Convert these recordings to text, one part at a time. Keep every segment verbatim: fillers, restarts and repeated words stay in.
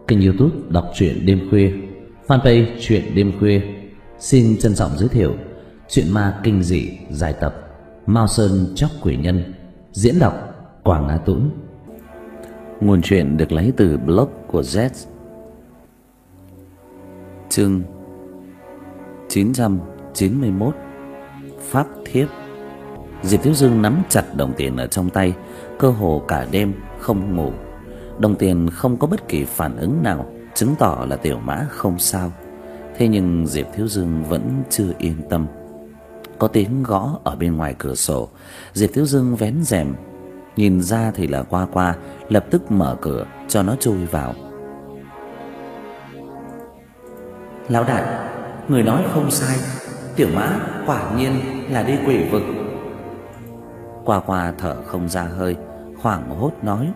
Kênh YouTube đọc truyện đêm khuya, fanpage truyện đêm khuya xin trân trọng giới thiệu truyện ma kinh dị dài tập Mao Sơn Chóc Quỷ Nhân, diễn đọc Quảng Á Tũng. Nguồn truyện được lấy từ blog của Z. Chương chín trăm chín mươi mốt, Pháp Thiếp. Diệp Thiếu Dương nắm chặt đồng tiền ở trong tay, cơ hồ cả đêm không ngủ. Đồng tiền không có bất kỳ phản ứng nào, chứng tỏ là Tiểu Mã không sao. Thế nhưng Diệp Thiếu Dương vẫn chưa yên tâm. Có tiếng gõ ở bên ngoài cửa sổ. Diệp Thiếu Dương vén rèm, nhìn ra thì là Qua Qua, lập tức mở cửa cho nó chui vào. Lão đại, người nói không sai, Tiểu Mã quả nhiên là đi quỷ vực. Qua Qua thở không ra hơi, hoảng hốt nói: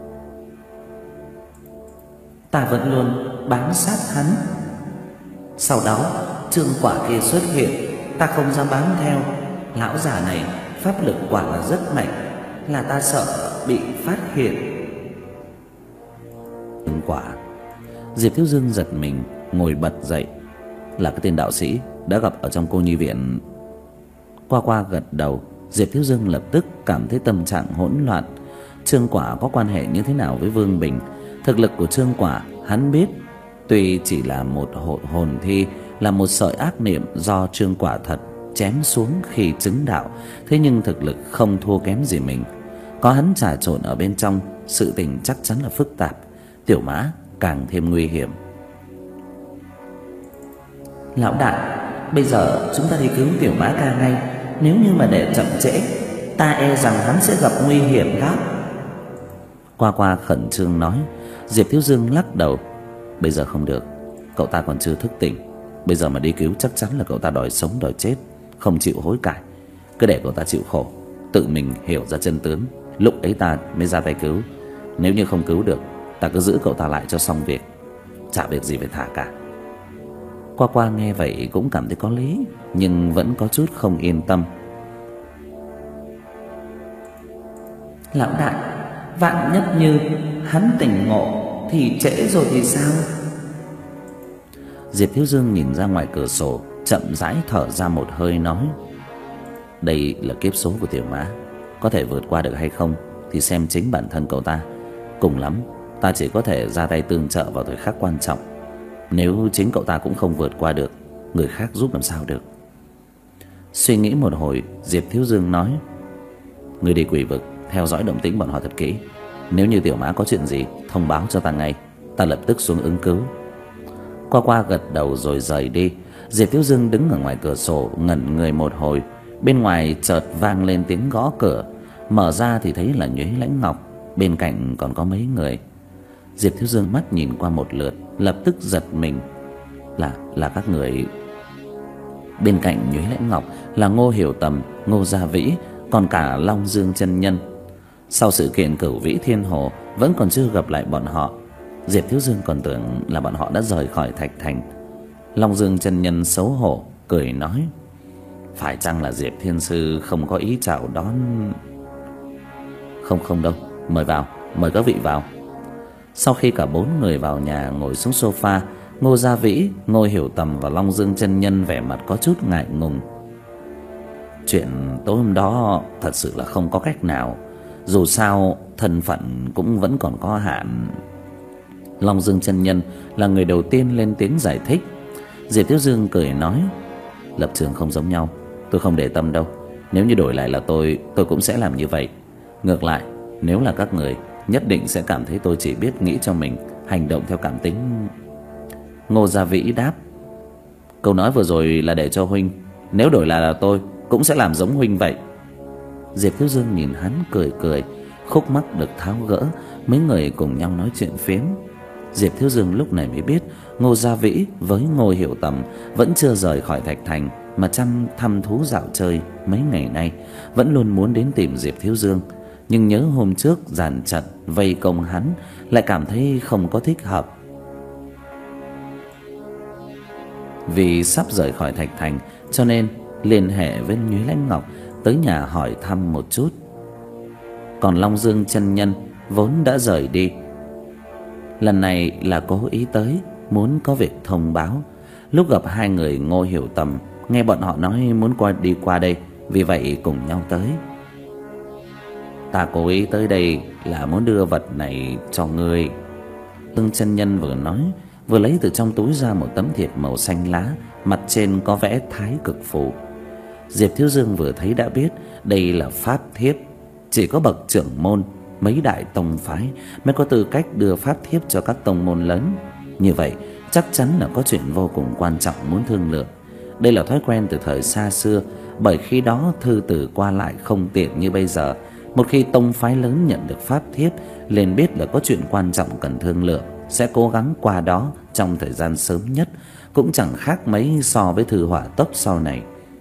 Ta vẫn luôn bám sát hắn. Sau đó Trương Quả kia xuất hiện, ta không dám bám theo. Lão già này pháp lực quả là rất mạnh, là ta sợ bị phát hiện. Trương Quả. Diệp Thiếu Dương giật mình, ngồi bật dậy. Là cái tên đạo sĩ đã gặp ở trong cô nhi viện. Qua Qua gật đầu. Diệp Thiếu Dương lập tức cảm thấy tâm trạng hỗn loạn. Trương Quả có quan hệ như thế nào với Vương Bình? Thực lực của Trương Quả hắn biết, tuy chỉ là một hồn hồn thi, là một sợi ác niệm do Trương Quả thật chém xuống khi chứng đạo, thế nhưng thực lực không thua kém gì mình. Có hắn trà trộn ở bên trong, sự tình chắc chắn là phức tạp. Tiểu Mã càng thêm nguy hiểm. Lão đại, bây giờ chúng ta đi cứu Tiểu Mã ca ngay. Nếu như mà để chậm trễ, ta e rằng hắn sẽ gặp nguy hiểm đó. Qua Qua khẩn trương nói. Diệp Thiếu Dương lắc đầu. Bây giờ không được, cậu ta còn chưa thức tỉnh. Bây giờ mà đi cứu chắc chắn là cậu ta đòi sống đòi chết, không chịu hối cải. Cứ để cậu ta chịu khổ, tự mình hiểu ra chân tướng, lúc ấy ta mới ra tay cứu. Nếu như không cứu được, ta cứ giữ cậu ta lại cho xong việc, chả việc gì phải thả cả. Qua Qua nghe vậy cũng cảm thấy có lý, nhưng vẫn có chút không yên tâm. Lão đại, vạn nhất như hắn tỉnh ngộ thì trễ rồi thì sao? Diệp Thiếu Dương nhìn ra ngoài cửa sổ, chậm rãi thở ra một hơi nói: đây là kiếp số của Tiểu Mã, có thể vượt qua được hay không thì xem chính bản thân cậu ta. Cùng lắm ta chỉ có thể ra tay tương trợ vào thời khắc quan trọng. Nếu chính cậu ta cũng không vượt qua được, người khác giúp làm sao được. Suy nghĩ một hồi, Diệp Thiếu Dương nói: người đi quỷ vực, theo dõi động tĩnh bọn họ thật kỹ. Nếu như Tiểu Mã có chuyện gì, thông báo cho ta ngay, ta lập tức xuống ứng cứu. Qua Qua gật đầu rồi rời đi. Diệp Thiếu Dương đứng ở ngoài cửa sổ ngẩn người một hồi. Bên ngoài chợt vang lên tiếng gõ cửa. Mở ra thì thấy là Nhuế Lãnh Ngọc, bên cạnh còn có mấy người. Diệp Thiếu Dương mắt nhìn qua một lượt, lập tức giật mình. Là là các người. Bên cạnh Nhuế Lãnh Ngọc là Ngô Hiểu Tầm, Ngô Gia Vĩ, còn cả Long Dương chân nhân. Sau sự kiện Cửu Vĩ Thiên Hồ vẫn còn chưa gặp lại bọn họ. Diệp Thiếu Dương còn tưởng là bọn họ đã rời khỏi Thạch Thành. Long Dương chân nhân xấu hổ cười nói: phải chăng là Diệp Thiên sư không có ý chào đón? Không không đâu, mời vào, mời các vị vào. Sau khi cả bốn người vào nhà ngồi xuống sofa, Ngô Gia Vĩ, Ngô Hiểu Tầm và Long Dương chân nhân vẻ mặt có chút ngại ngùng. Chuyện tối hôm đó thật sự là không có cách nào, dù sao thân phận cũng vẫn còn có hạn. Long Dương chân nhân là người đầu tiên lên tiếng giải thích. Diệp Thiếu Dương cười nói: lập trường không giống nhau, tôi không để tâm đâu. Nếu như đổi lại là tôi, tôi cũng sẽ làm như vậy. Ngược lại, nếu là các người, nhất định sẽ cảm thấy tôi chỉ biết nghĩ cho mình, hành động theo cảm tính. Ngô Gia Vĩ đáp: câu nói vừa rồi là để cho huynh, nếu đổi lại là tôi, cũng sẽ làm giống huynh vậy. Diệp Thiếu Dương nhìn hắn cười cười. Khúc mắc được tháo gỡ, mấy người cùng nhau nói chuyện phiếm. Diệp Thiếu Dương lúc này mới biết Ngô Gia Vĩ với Ngô Hiểu Tầm vẫn chưa rời khỏi Thạch Thành, mà chăm thăm thú dạo chơi mấy ngày nay, vẫn luôn muốn đến tìm Diệp Thiếu Dương. Nhưng nhớ hôm trước dàn trận vây công hắn, lại cảm thấy không có thích hợp. Vì sắp rời khỏi Thạch Thành, cho nên liên hệ với Nhuế Lãnh Ngọc tới nhà hỏi thăm một chút. Còn Long Dương chân nhân vốn đã rời đi, lần này là cố ý tới, muốn có việc thông báo. Lúc gặp hai người Ngô Hiểu Tầm, nghe bọn họ nói muốn qua đi qua đây, vì vậy cùng nhau tới. Ta cố ý tới đây là muốn đưa vật này cho ngươi. Dương chân nhân vừa nói, vừa lấy từ trong túi ra một tấm thiệp màu xanh lá, mặt trên có vẽ Thái Cực Phù. Diệp Thiếu Dương vừa thấy đã biết đây là pháp thiếp. Chỉ có bậc trưởng môn, mấy đại tông phái mới có tư cách đưa pháp thiếp cho các tông môn lớn. Như vậy chắc chắn là có chuyện vô cùng quan trọng muốn thương lượng. Đây là thói quen từ thời xa xưa, bởi khi đó thư từ qua lại không tiện như bây giờ. Một khi tông phái lớn nhận được pháp thiếp, liền biết là có chuyện quan trọng cần thương lượng, sẽ cố gắng qua đó trong thời gian sớm nhất, cũng chẳng khác mấy so với thư hỏa tốc sau này.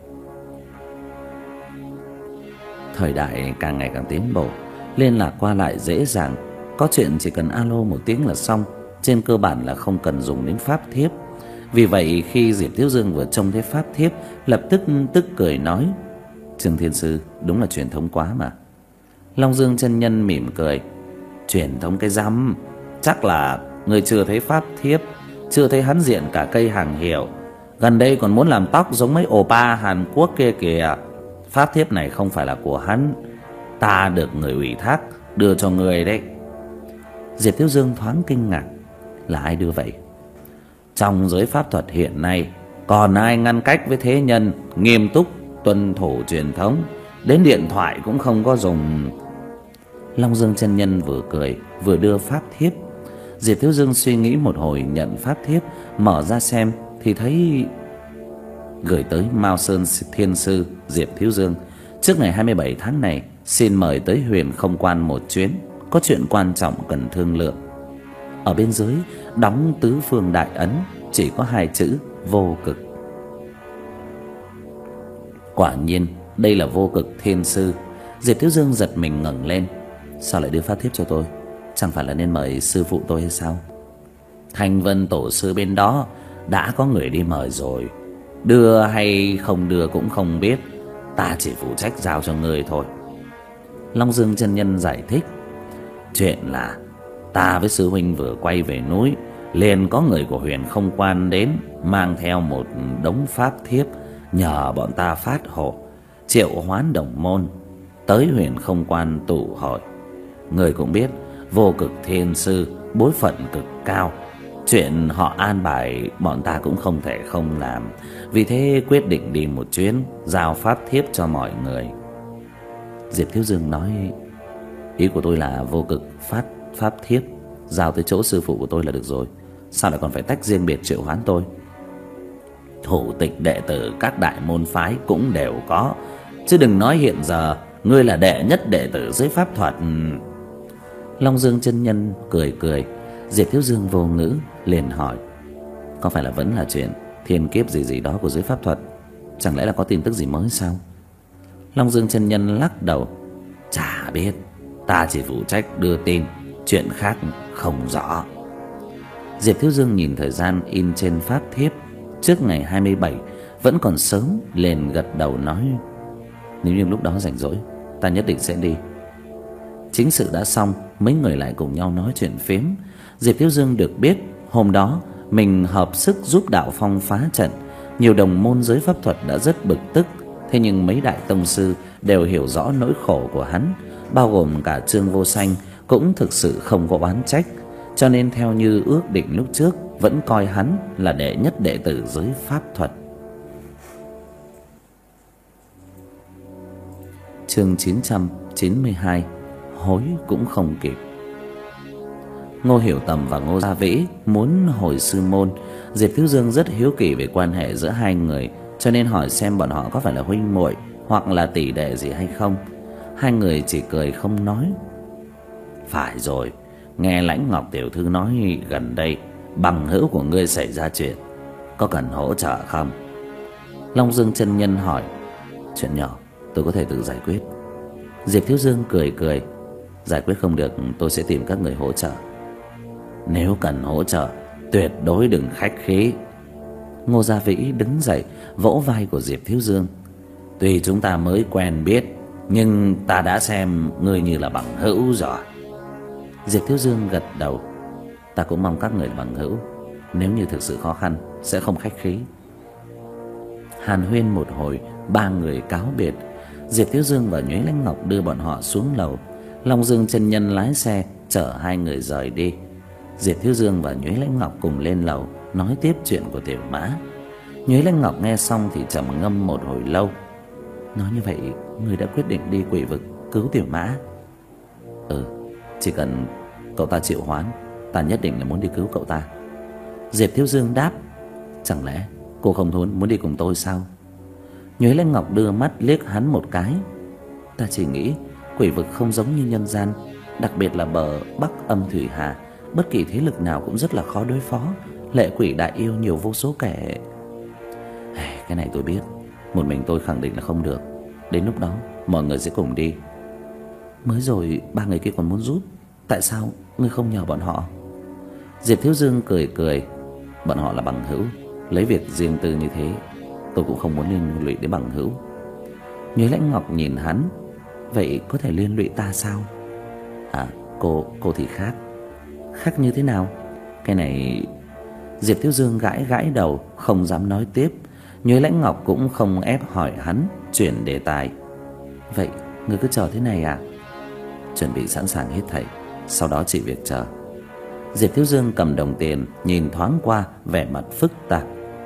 Thời đại càng ngày càng tiến bộ, liên lạc qua lại dễ dàng, có chuyện chỉ cần alo một tiếng là xong, trên cơ bản là không cần dùng đến pháp thiếp. Vì vậy khi Diệp Thiếu Dương vừa trông thấy pháp thiếp, lập tức tức cười nói: Trương Thiên Sư đúng là truyền thống quá mà. Long Dương chân nhân mỉm cười: Truyền thống cái rắm, chắc là người chưa thấy pháp thiếp, chưa thấy hắn diện cả cây hàng hiệu. Gần đây còn muốn làm tóc giống mấy oppa Hàn Quốc kia kìa. Pháp thiếp này không phải là của hắn, ta được người ủy thác đưa cho người đấy. Diệp Thiếu Dương thoáng kinh ngạc: Là ai đưa vậy? Trong giới pháp thuật hiện nay, còn ai ngăn cách với thế nhân nghiêm túc tuân thủ truyền thống, đến điện thoại cũng không có dùng. Long Dương chân nhân vừa cười vừa đưa pháp thiếp. Diệp Thiếu Dương suy nghĩ một hồi, nhận pháp thiếp, mở ra xem thì thấy gửi tới Mao Sơn Thiên Sư Diệp Thiếu Dương: Trước ngày hai mươi bảy tháng này, xin mời tới Huyền Không Quan một chuyến, có chuyện quan trọng cần thương lượng. Ở bên dưới đóng tứ phương đại ấn, chỉ có hai chữ Vô Cực. Quả nhiên đây là Vô Cực Thiên Sư. Diệp Thiếu Dương giật mình ngẩng lên: Sao lại đưa pháp thiếp cho tôi? Chẳng phải là nên mời sư phụ tôi hay sao? Thanh Vân tổ sư bên đó đã có người đi mời rồi, đưa hay không đưa cũng không biết, ta chỉ phụ trách giao cho người thôi. Long Dương chân nhân giải thích: Chuyện là ta với sư huynh vừa quay về núi, liền có người của Huyền Không Quan đến, mang theo một đống pháp thiếp, nhờ bọn ta phát hộ, triệu hoán đồng môn tới Huyền Không Quan tụ hội. Người cũng biết Vô Cực Thiên Sư bối phận cực cao, chuyện họ an bài bọn ta cũng không thể không làm. Vì thế quyết định đi một chuyến, giao pháp thiếp cho mọi người. Diệp Thiếu Dương nói: Ý của tôi là Vô Cực phát pháp thiếp giao tới chỗ sư phụ của tôi là được rồi, sao lại còn phải tách riêng biệt triệu hoán tôi? Thủ tịch đệ tử các đại môn phái cũng đều có, chứ đừng nói hiện giờ ngươi là đệ nhất đệ tử dưới pháp thuật. Long Dương chân nhân cười cười. Diệp Thiếu Dương vô ngữ, liền hỏi: Có phải là vẫn là chuyện thiên kiếp gì gì đó của giới pháp thuật? Chẳng lẽ là có tin tức gì mới sao? Long Dương chân nhân lắc đầu: Chả biết, ta chỉ phụ trách đưa tin, chuyện khác không rõ. Diệp Thiếu Dương nhìn thời gian in trên pháp thiếp, trước ngày hai mươi bảy vẫn còn sớm, liền gật đầu nói: Nếu như lúc đó rảnh rỗi, ta nhất định sẽ đi. Chính sự đã xong, mấy người lại cùng nhau nói chuyện phiếm. Diệp Thiếu Dương được biết hôm đó mình hợp sức giúp Đạo Phong phá trận, nhiều đồng môn giới pháp thuật đã rất bực tức. Thế nhưng mấy đại tông sư đều hiểu rõ nỗi khổ của hắn, bao gồm cả Trương Vô Sanh, cũng thực sự không có oán trách. Cho nên theo như ước định lúc trước, vẫn coi hắn là đệ nhất đệ tử giới pháp thuật. Chương chín trăm chín mươi hai: Hối cũng không kịp. Ngô Hiểu Tầm và Ngô Gia Vĩ muốn hồi sư môn. Diệp Thiếu Dương rất hiếu kỳ về quan hệ giữa hai người, cho nên hỏi xem bọn họ có phải là huynh muội hoặc là tỷ đệ gì hay không. Hai người chỉ cười không nói. Phải rồi, nghe Lãnh Ngọc tiểu thư nói gần đây bằng hữu của ngươi xảy ra chuyện, có cần hỗ trợ không? Long Dương chân nhân hỏi. Chuyện nhỏ, tôi có thể tự giải quyết. Diệp Thiếu Dương cười cười. Giải quyết không được, tôi sẽ tìm các người hỗ trợ. Nếu cần hỗ trợ, tuyệt đối đừng khách khí. Ngô Gia Vĩ đứng dậy, vỗ vai của Diệp Thiếu Dương. Tuy chúng ta mới quen biết, nhưng ta đã xem ngươi như là bằng hữu rồi. Diệp Thiếu Dương gật đầu. Ta cũng mong các người là bằng hữu, nếu như thực sự khó khăn sẽ không khách khí. Hàn huyên một hồi, ba người cáo biệt. Diệp Thiếu Dương và Nhuế Lãnh Ngọc đưa bọn họ xuống lầu. Long Dương chân nhân lái xe chở hai người rời đi. Diệp Thiếu Dương và Nhuế Lãnh Ngọc cùng lên lầu nói tiếp chuyện của Tiểu Mã. Nhuế Lãnh Ngọc nghe xong thì trầm ngâm một hồi lâu. Nói như vậy, ngươi đã quyết định đi quỷ vực cứu Tiểu Mã? Ừ, chỉ cần cậu ta chịu hoán, ta nhất định là muốn đi cứu cậu ta. Diệp Thiếu Dương đáp. Chẳng lẽ cô không muốn muốn đi cùng tôi sao? Nhuế Lãnh Ngọc đưa mắt liếc hắn một cái. Ta chỉ nghĩ quỷ vực không giống như nhân gian, đặc biệt là bờ Bắc Âm Thủy Hà, bất kỳ thế lực nào cũng rất là khó đối phó. Lệ quỷ đại yêu nhiều vô số kẻ. Cái này tôi biết, một mình tôi khẳng định là không được. Đến lúc đó mọi người sẽ cùng đi. Mới rồi ba người kia còn muốn giúp, tại sao ngươi không nhờ bọn họ? Diệp Thiếu Dương cười cười. Bọn họ là bằng hữu, lấy việc riêng tư như thế tôi cũng không muốn liên lụy đến bằng hữu. Nhuế Lãnh Ngọc nhìn hắn. Vậy có thể liên lụy ta sao? À, cô cô thì khác. Khác như thế nào? Cái này... Diệp Thiếu Dương gãi gãi đầu, không dám nói tiếp. Nhuế Lãnh Ngọc cũng không ép hỏi hắn, chuyển đề tài. Vậy ngươi cứ chờ thế này à? Chuẩn bị sẵn sàng hết thảy, sau đó chỉ việc chờ. Diệp Thiếu Dương cầm đồng tiền, nhìn thoáng qua, vẻ mặt phức tạp.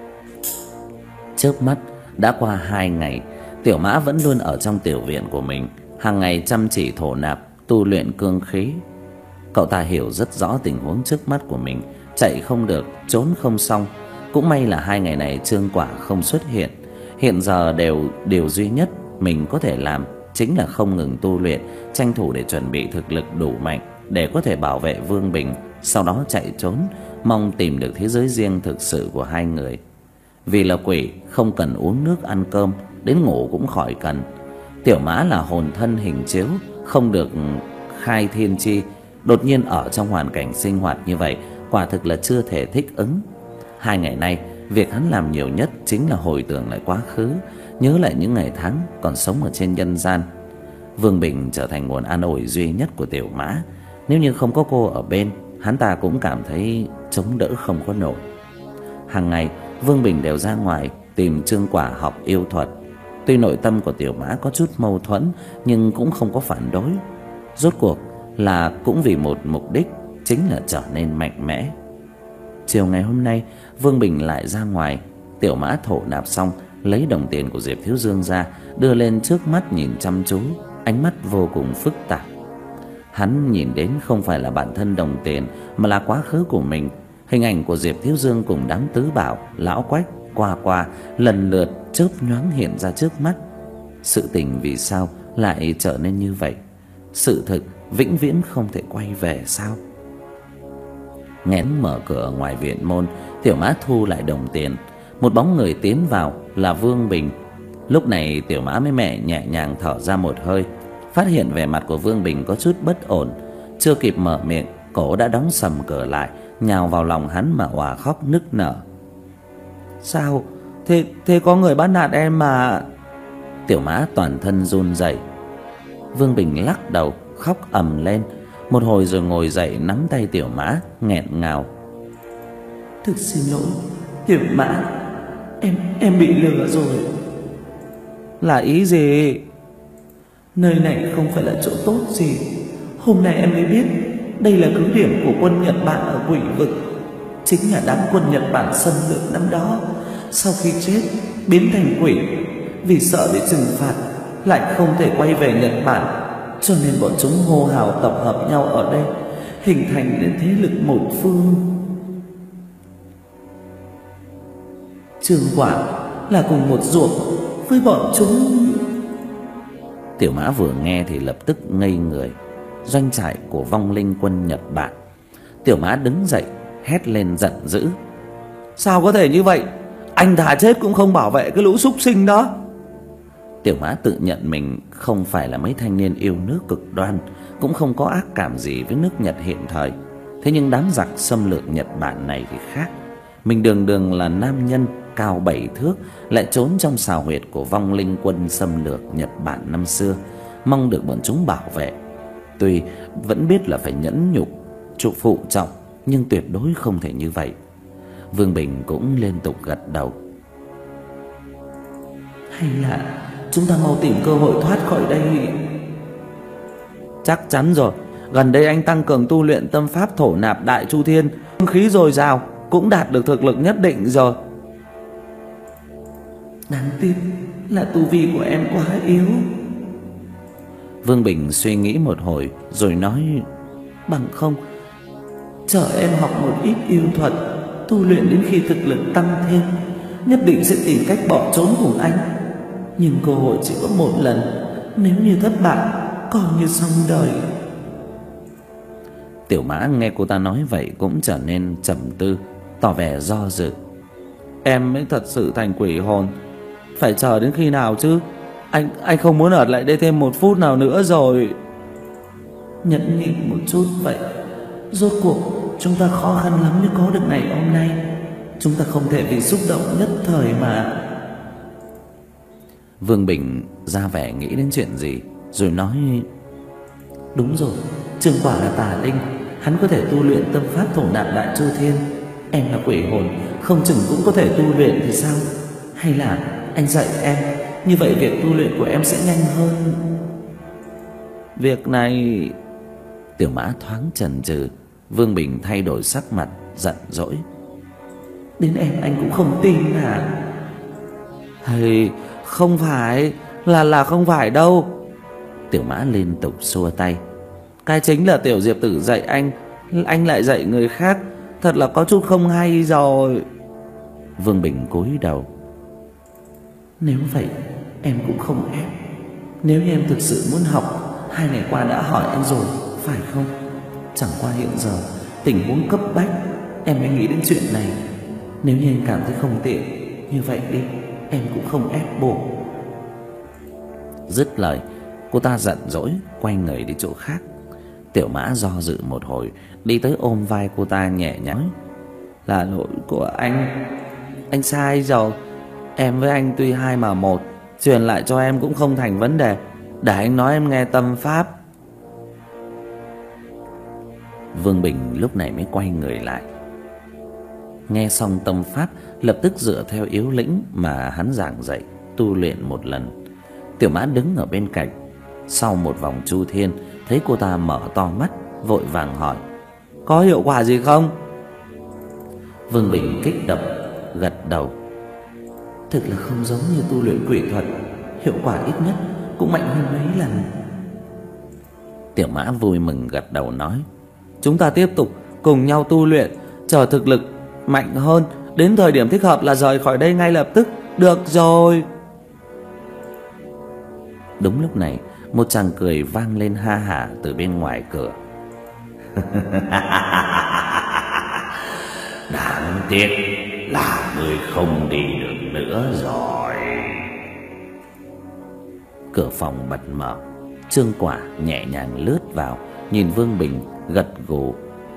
Chớp mắt đã qua hai ngày, Tiểu Mã vẫn luôn ở trong tiểu viện của mình, hàng ngày chăm chỉ thổ nạp, tu luyện cương khí. Cậu ta hiểu rất rõ tình huống trước mắt của mình, chạy không được, trốn không xong. Cũng may là hai ngày này Trương Quả không xuất hiện. Hiện giờ đều điều duy nhất mình có thể làm chính là không ngừng tu luyện, tranh thủ để chuẩn bị thực lực đủ mạnh để có thể bảo vệ Vương Bình, sau đó chạy trốn, mong tìm được thế giới riêng thực sự của hai người. Vì là quỷ, không cần uống nước ăn cơm, đến ngủ cũng khỏi cần. Tiểu Mã là hồn thân hình chiếu, không được khai thiên chi, đột nhiên ở trong hoàn cảnh sinh hoạt như vậy, quả thực là chưa thể thích ứng. Hai ngày nay, việc hắn làm nhiều nhất chính là hồi tưởng lại quá khứ, nhớ lại những ngày tháng còn sống ở trên nhân gian. Vương Bình trở thành nguồn an ủi duy nhất của Tiểu Mã. Nếu như không có cô ở bên, hắn ta cũng cảm thấy chống đỡ không có nổi. Hàng ngày, Vương Bình đều ra ngoài tìm Trương Quả học yêu thuật. Tuy nội tâm của Tiểu Mã có chút mâu thuẫn, nhưng cũng không có phản đối. Rốt cuộc là cũng vì một mục đích, chính là trở nên mạnh mẽ. Chiều ngày hôm nay, Vương Bình lại ra ngoài. Tiểu Mã thổ nạp xong, lấy đồng tiền của Diệp Thiếu Dương ra, đưa lên trước mắt nhìn chăm chú, ánh mắt vô cùng phức tạp. Hắn nhìn đến không phải là bản thân đồng tiền, mà là quá khứ của mình. Hình ảnh của Diệp Thiếu Dương cùng đám tứ bảo, lão quách, qua qua lần lượt chớp nhoáng hiện ra trước mắt. Sự tình vì sao lại trở nên như vậy? Sự thực vĩnh viễn không thể quay về sao? Nghén mở cửa ngoài viện môn, Tiểu Mã thu lại đồng tiền. Một bóng người tiến vào là Vương Bình. Lúc này Tiểu Mã mới mẹ nhẹ nhàng thở ra một hơi, phát hiện vẻ mặt của Vương Bình có chút bất ổn. Chưa kịp mở miệng, cổ đã đóng sầm cửa lại, nhào vào lòng hắn mà òa khóc nức nở. Sao? Thế, thế có người bắt nạt em mà. Tiểu Mã toàn thân run rẩy. Vương Bình lắc đầu, khóc ầm lên. Một hồi rồi ngồi dậy nắm tay Tiểu Mã, nghẹn ngào. Thực xin lỗi, Tiểu Mã, em em bị lừa rồi. Là ý gì? Nơi này không phải là chỗ tốt gì. Hôm nay em mới biết đây là cứ điểm của quân Nhật Bản ở quỷ vực. Chính là đám quân Nhật Bản xâm lược năm đó, sau khi chết biến thành quỷ. Vì sợ bị trừng phạt, lại không thể quay về Nhật Bản, cho nên bọn chúng hô hào tập hợp nhau ở đây, hình thành nên thế lực một phương. Trương Quả là cùng một ruộng với bọn chúng. Tiểu Mã vừa nghe thì lập tức ngây người. Doanh trại của vong linh quân Nhật Bản. Tiểu Mã đứng dậy hét lên giận dữ. Sao có thể như vậy? Anh thà chết cũng không bảo vệ cái lũ súc sinh đó. Tiểu Mã tự nhận mình không phải là mấy thanh niên yêu nước cực đoan, cũng không có ác cảm gì với nước Nhật hiện thời. Thế nhưng đám giặc xâm lược Nhật Bản này thì khác. Mình đường đường là nam nhân cao bảy thước, lại trốn trong xào huyệt của vong linh quân xâm lược Nhật Bản năm xưa, mong được bọn chúng bảo vệ. Tuy vẫn biết là phải nhẫn nhục, trụ phụ trọng, nhưng tuyệt đối không thể như vậy. Vương Bình cũng liên tục gật đầu. Hay là chúng ta mau tìm cơ hội thoát khỏi đây. Chắc chắn rồi. Gần đây anh tăng cường tu luyện tâm pháp thổ nạp đại chu thiên, không khí dồi dào, cũng đạt được thực lực nhất định rồi. Đáng tiếc là tu vi của em quá yếu. Vương Bình suy nghĩ một hồi rồi nói, bằng không chờ em học một ít yêu thuật, tu luyện đến khi thực lực tăng thêm, nhất định sẽ tìm cách bỏ trốn cùng anh. Nhưng cơ hội chỉ có một lần, nếu như thất bại coi như xong đời. Tiểu Mã nghe cô ta nói vậy cũng trở nên trầm tư, tỏ vẻ do dự. Em mới thật sự thành quỷ hồn, phải chờ đến khi nào chứ? Anh anh không muốn ở lại đây thêm một phút nào nữa rồi. Nhẫn nhịn một chút vậy. Rốt cuộc chúng ta khó khăn lắm mới có được ngày hôm nay. Chúng ta không thể vì xúc động nhất thời mà. Vương Bình ra vẻ nghĩ đến chuyện gì rồi nói, đúng rồi, Trương Quả là tà linh, hắn có thể tu luyện tâm pháp thổ nạp đại chu thiên. Em là quỷ hồn, không chừng cũng có thể tu luyện thì sao? Hay là anh dạy em, như vậy việc tu luyện của em sẽ nhanh hơn. Việc này... Tiểu Mã thoáng chần chừ. Vương Bình thay đổi sắc mặt, giận dỗi. Đến em anh cũng không tin à? Hay không phải, là là không phải đâu. Tiểu Mã liên tục xua tay. Cái chính là Tiểu Diệp Tử dạy anh, anh lại dạy người khác, thật là có chút không hay rồi. Vương Bình cúi đầu. Nếu vậy em cũng không ép. Nếu em thực sự muốn học, hai ngày qua đã hỏi anh rồi, phải không? Chẳng qua hiện giờ tình huống cấp bách, em mới nghĩ đến chuyện này. Nếu như anh cảm thấy không tiện, như vậy đi, em cũng không ép buộc. Dứt lời, cô ta giận dỗi quay người đi chỗ khác. Tiểu Mã do dự một hồi, đi tới ôm vai cô ta nhẹ nhàng. Là lỗi của anh, anh sai rồi. Em với anh tuy hai mà một, truyền lại cho em cũng không thành vấn đề. Để anh nói em nghe tâm pháp. Vương Bình lúc này mới quay người lại. Nghe xong tâm pháp, lập tức dựa theo yếu lĩnh mà hắn giảng dạy tu luyện một lần. Tiểu Mã đứng ở bên cạnh. Sau một vòng chu thiên, thấy cô ta mở to mắt, vội vàng hỏi, có hiệu quả gì không? Vương Bình kích động gật đầu. Thực là không giống như tu luyện quỷ thuật, hiệu quả ít nhất cũng mạnh hơn mấy lần. Tiểu Mã vui mừng gật đầu nói, chúng ta tiếp tục cùng nhau tu luyện, chờ thực lực mạnh hơn, đến thời điểm thích hợp là rời khỏi đây ngay lập tức. Được rồi. Đúng lúc này, một tràng cười vang lên ha hả từ bên ngoài cửa. Đáng tiếc là người không đi được nữa rồi. Cửa phòng bật mở. Trương Quả nhẹ nhàng lướt vào, nhìn Vương Bình gật gù.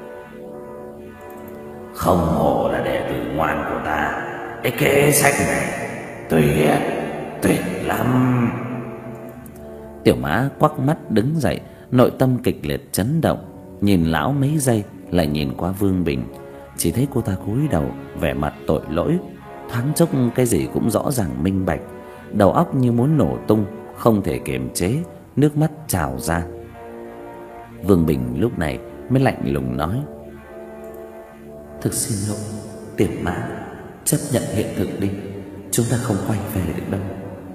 Không hổ là đệ tử ngoan của ta. Cái kế sách này tuyệt, tuyệt lắm. Tiểu Mã quắc mắt đứng dậy, nội tâm kịch liệt chấn động, nhìn lão mấy giây lại nhìn qua Vương Bình, chỉ thấy cô ta cúi đầu, vẻ mặt tội lỗi, thoáng chốc cái gì cũng rõ ràng minh bạch, đầu óc như muốn nổ tung, không thể kiềm chế, nước mắt trào ra. Vương Bình lúc này mới lạnh lùng nói, thực xin lỗi Tiểu Mã, chấp nhận hiện thực đi, chúng ta không quay về được đâu.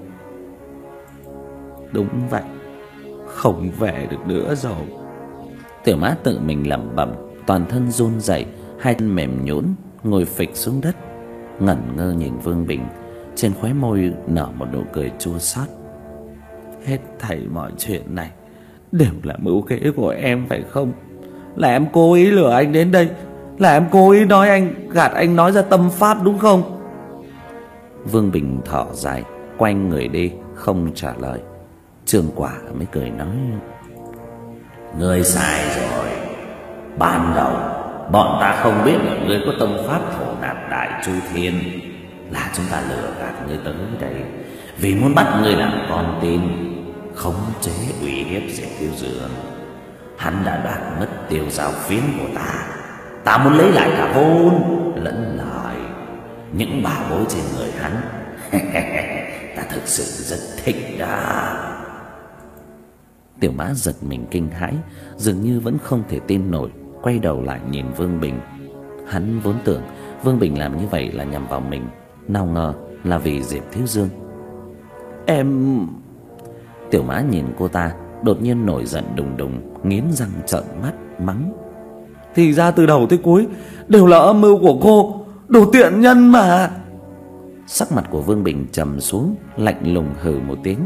Đúng vậy, không về được nữa rồi. Tiểu Mã tự mình lẩm bẩm, toàn thân run rẩy, hai chân mềm nhũn, ngồi phịch xuống đất, ngẩn ngơ nhìn Vương Bình, trên khóe môi nở một nụ cười chua xót. Hết thảy mọi chuyện này đều là mưu kế của em phải không? Là em cố ý lừa anh đến đây, là em cố ý nói anh, gạt anh nói ra tâm pháp đúng không? Vương Bình thở dài, quay người đi, không trả lời. Trương Quả mới cười nói, ngươi sai rồi. Ban đầu bọn ta không biết là ngươi có tâm pháp thổ nạp đại chu thiên, là chúng ta lừa gạt ngươi tới đây vì muốn bắt ngươi làm con tin, khống chế uy hiếp Diệp Tiêu Dương. Hắn đã đoạt mất tiêu giao phiến của ta, Ta muốn lấy lại cả vốn lẫn lời, những bảo bối trên người hắn. Ta thực sự rất thích đó. Tiểu Mã giật mình kinh hãi, dường như vẫn không thể tin nổi, quay đầu lại nhìn Vương Bình. Hắn vốn tưởng Vương Bình làm như vậy là nhằm vào mình, nào ngờ là vì Diệp Thiếu Dương. Em... Tiểu Mã nhìn cô ta, đột nhiên nổi giận đùng đùng, nghiến răng trợn mắt mắng: thì ra từ đầu tới cuối đều là âm mưu của cô, đồ tiện nhân mà. Sắc mặt của Vương Bình trầm xuống, lạnh lùng hừ một tiếng: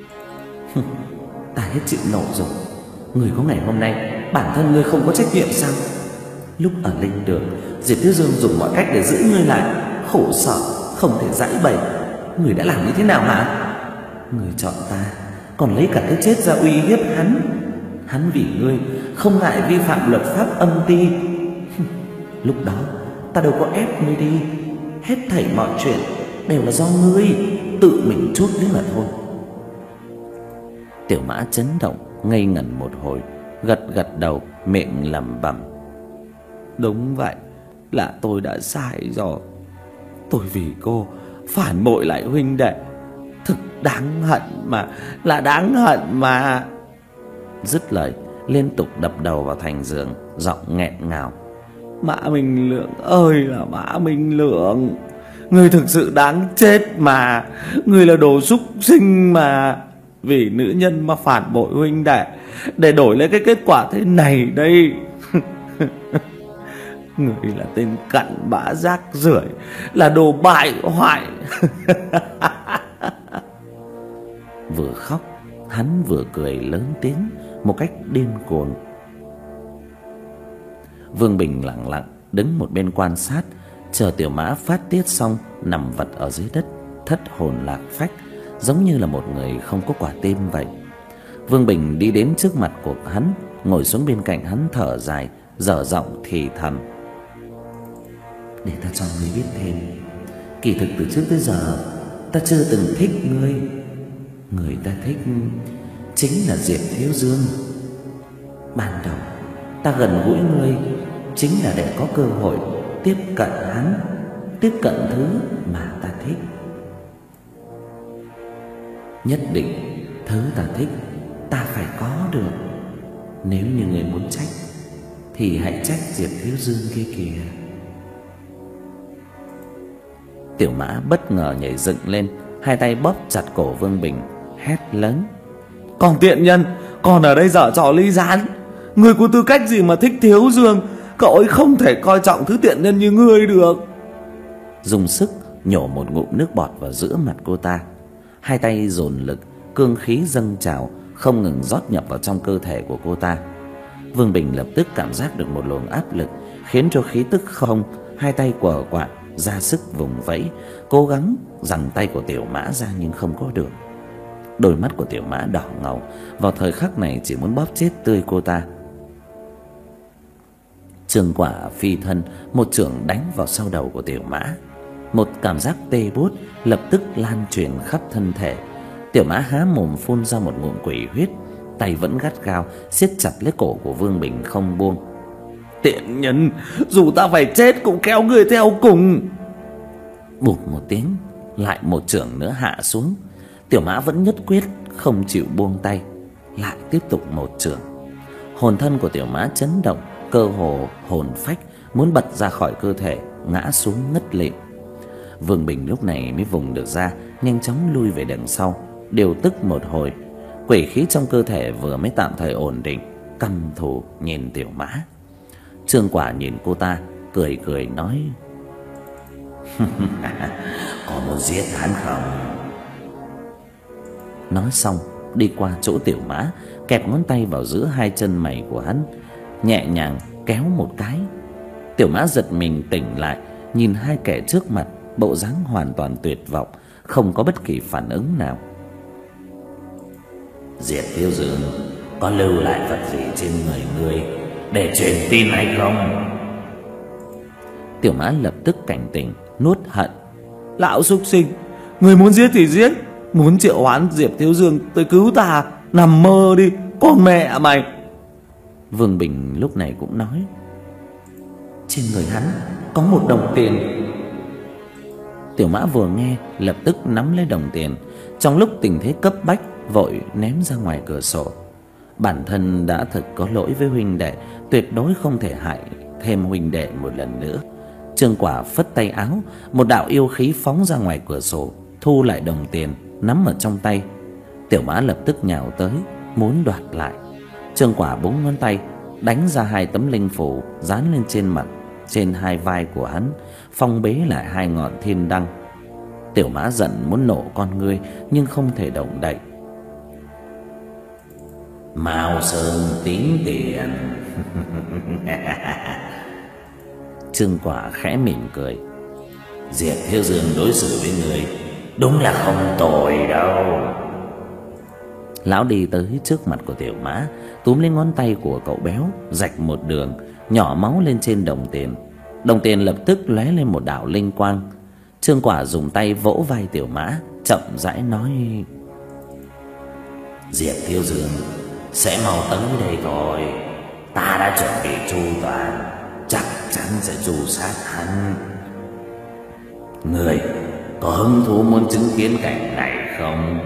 ta hết chịu nổi rồi. Người có ngày hôm nay, bản thân ngươi không có trách nhiệm sao? Lúc ở linh đường, Diệp Thiếu Dương dùng mọi cách để giữ ngươi lại, khổ sở không thể giãi bày. Ngươi đã làm như thế nào hả? Ngươi chọn ta, còn lấy cả cái chết ra uy hiếp hắn. Hắn vì ngươi không ngại vi phạm luật pháp âm ti. Lúc đó ta đâu có ép ngươi đi. Hết thảy mọi chuyện đều là do ngươi tự mình chuốc lấy mà thôi. Tiểu Mã chấn động, ngây ngẩn một hồi, gật gật đầu, miệng lẩm bẩm: đúng vậy, là tôi đã sai rồi. Tôi vì cô phản bội lại huynh đệ, thực đáng hận mà, là đáng hận mà. Dứt lời, liên tục đập đầu vào thành giường, giọng nghẹn ngào: Mã Minh Lượng ơi là Mã Minh Lượng, người thực sự đáng chết mà. Người là đồ súc sinh mà. Vì nữ nhân mà phản bội huynh đệ, để đổi lấy cái kết quả thế này đây. Người là tên cặn bã rác rưởi, là đồ bại hoại. Vừa khóc, hắn vừa cười lớn tiếng một cách điên cuồng. Vương Bình lặng lặng đứng một bên quan sát, chờ Tiểu Mã phát tiết xong, nằm vật ở dưới đất, thất hồn lạc phách, giống như là một người không có quả tim vậy. Vương Bình đi đến trước mặt của hắn, ngồi xuống bên cạnh hắn, thở dài, dở giọng thì thầm: để ta cho ngươi biết thêm, kỳ thực từ trước tới giờ ta chưa từng thích ngươi. Người ta thích chính là Diệp Thiếu Dương. Ban đầu ta gần gũi ngươi chính là để có cơ hội tiếp cận hắn, tiếp cận thứ mà ta thích. Nhất định thứ ta thích ta phải có được. Nếu như người muốn trách thì hãy trách Diệp Thiếu Dương kia kìa. Tiểu Mã bất ngờ nhảy dựng lên, hai tay bóp chặt cổ Vương Bình, hét lớn: còn tiện nhân, còn ở đây dở trò ly gián. Người có tư cách gì mà thích Thiếu Dương? Cậu ấy không thể coi trọng thứ tiện nhân như ngươi được. Dùng sức nhổ một ngụm nước bọt vào giữa mặt cô ta. Hai tay dồn lực, cương khí dâng trào, không ngừng rót nhập vào trong cơ thể của cô ta. Vương Bình lập tức cảm giác được một luồng áp lực, khiến cho khí tức không, hai tay quờ quạng, ra sức vùng vẫy, cố gắng giằng tay của Tiểu Mã ra nhưng không có được. Đôi mắt của Tiểu Mã đỏ ngầu, vào thời khắc này chỉ muốn bóp chết tươi cô ta. Trường Quả phi thân, một chưởng đánh vào sau đầu của Tiểu Mã. Một cảm giác tê buốt lập tức lan truyền khắp thân thể. Tiểu Mã há mồm phun ra một ngụm quỷ huyết, tay vẫn gắt gao siết chặt lấy cổ của Vương Bình không buông. Tiện nhân, dù ta phải chết cũng kéo người theo cùng. Bụt một tiếng, lại một chưởng nữa hạ xuống. Tiểu Mã vẫn nhất quyết không chịu buông tay, lại tiếp tục một chưởng. Hồn thân của Tiểu Mã chấn động, cơ hồ hồn phách muốn bật ra khỏi cơ thể, ngã xuống ngất lịm. Vương Bình lúc này mới vùng được ra, nhanh chóng lui về đằng sau, điều tức một hồi. Quỷ khí trong cơ thể vừa mới tạm thời ổn định, căm thù nhìn Tiểu Mã. Trương Quả nhìn cô ta, cười cười nói: có muốn giết hắn không? Nói xong, đi qua chỗ Tiểu Mã, kẹp ngón tay vào giữa hai chân mày của hắn, nhẹ nhàng kéo một cái. Tiểu Mã giật mình tỉnh lại, nhìn hai kẻ trước mặt, bộ dáng hoàn toàn tuyệt vọng, không có bất kỳ phản ứng nào. Diệp Thiếu Dương có lưu lại vật gì trên người ngươi để truyền tin hay không? Tiểu Mã lập tức cảnh tỉnh, nuốt hận: lão súc sinh, người muốn giết thì giết, muốn triệu hoán Diệp Thiếu Dương tới cứu ta, nằm mơ đi, con mẹ mày. Vương Bình lúc này cũng nói: trên người hắn có một đồng tiền. Tiểu Mã vừa nghe lập tức nắm lấy đồng tiền, trong lúc tình thế cấp bách vội ném ra ngoài cửa sổ. Bản thân đã thật có lỗi với huynh đệ, tuyệt đối không thể hại thêm huynh đệ một lần nữa. Trương Quả phất tay áo, một đạo yêu khí phóng ra ngoài cửa sổ, thu lại đồng tiền nắm ở trong tay. Tiểu Mã lập tức nhào tới muốn đoạt lại. Trương Quả búng ngón tay đánh ra hai tấm linh phủ dán lên trên mặt, trên hai vai của hắn, phong bế lại hai ngọn thiên đăng. Tiểu Mã giận muốn nổ con ngươi nhưng không thể động đậy. Mao Sơn tính tiền. Trương Quả khẽ mỉm cười. Diệp Thiếu Dương đối xử với người đúng là không tồi đâu. Lão đi tới trước mặt của Tiểu Mã, túm lấy ngón tay của cậu béo, rạch một đường, nhỏ máu lên trên đồng tiền. Đồng tiền lập tức lóe lên một đạo linh quang. Trương Quả dùng tay vỗ vai Tiểu Mã, chậm rãi nói: Diệp Thiếu Dương sẽ mau tới đây thôi. Ta đã chuẩn bị chu toàn, chắc chắn sẽ tru sát hắn. Người có hứng thú muốn chứng kiến cảnh này không?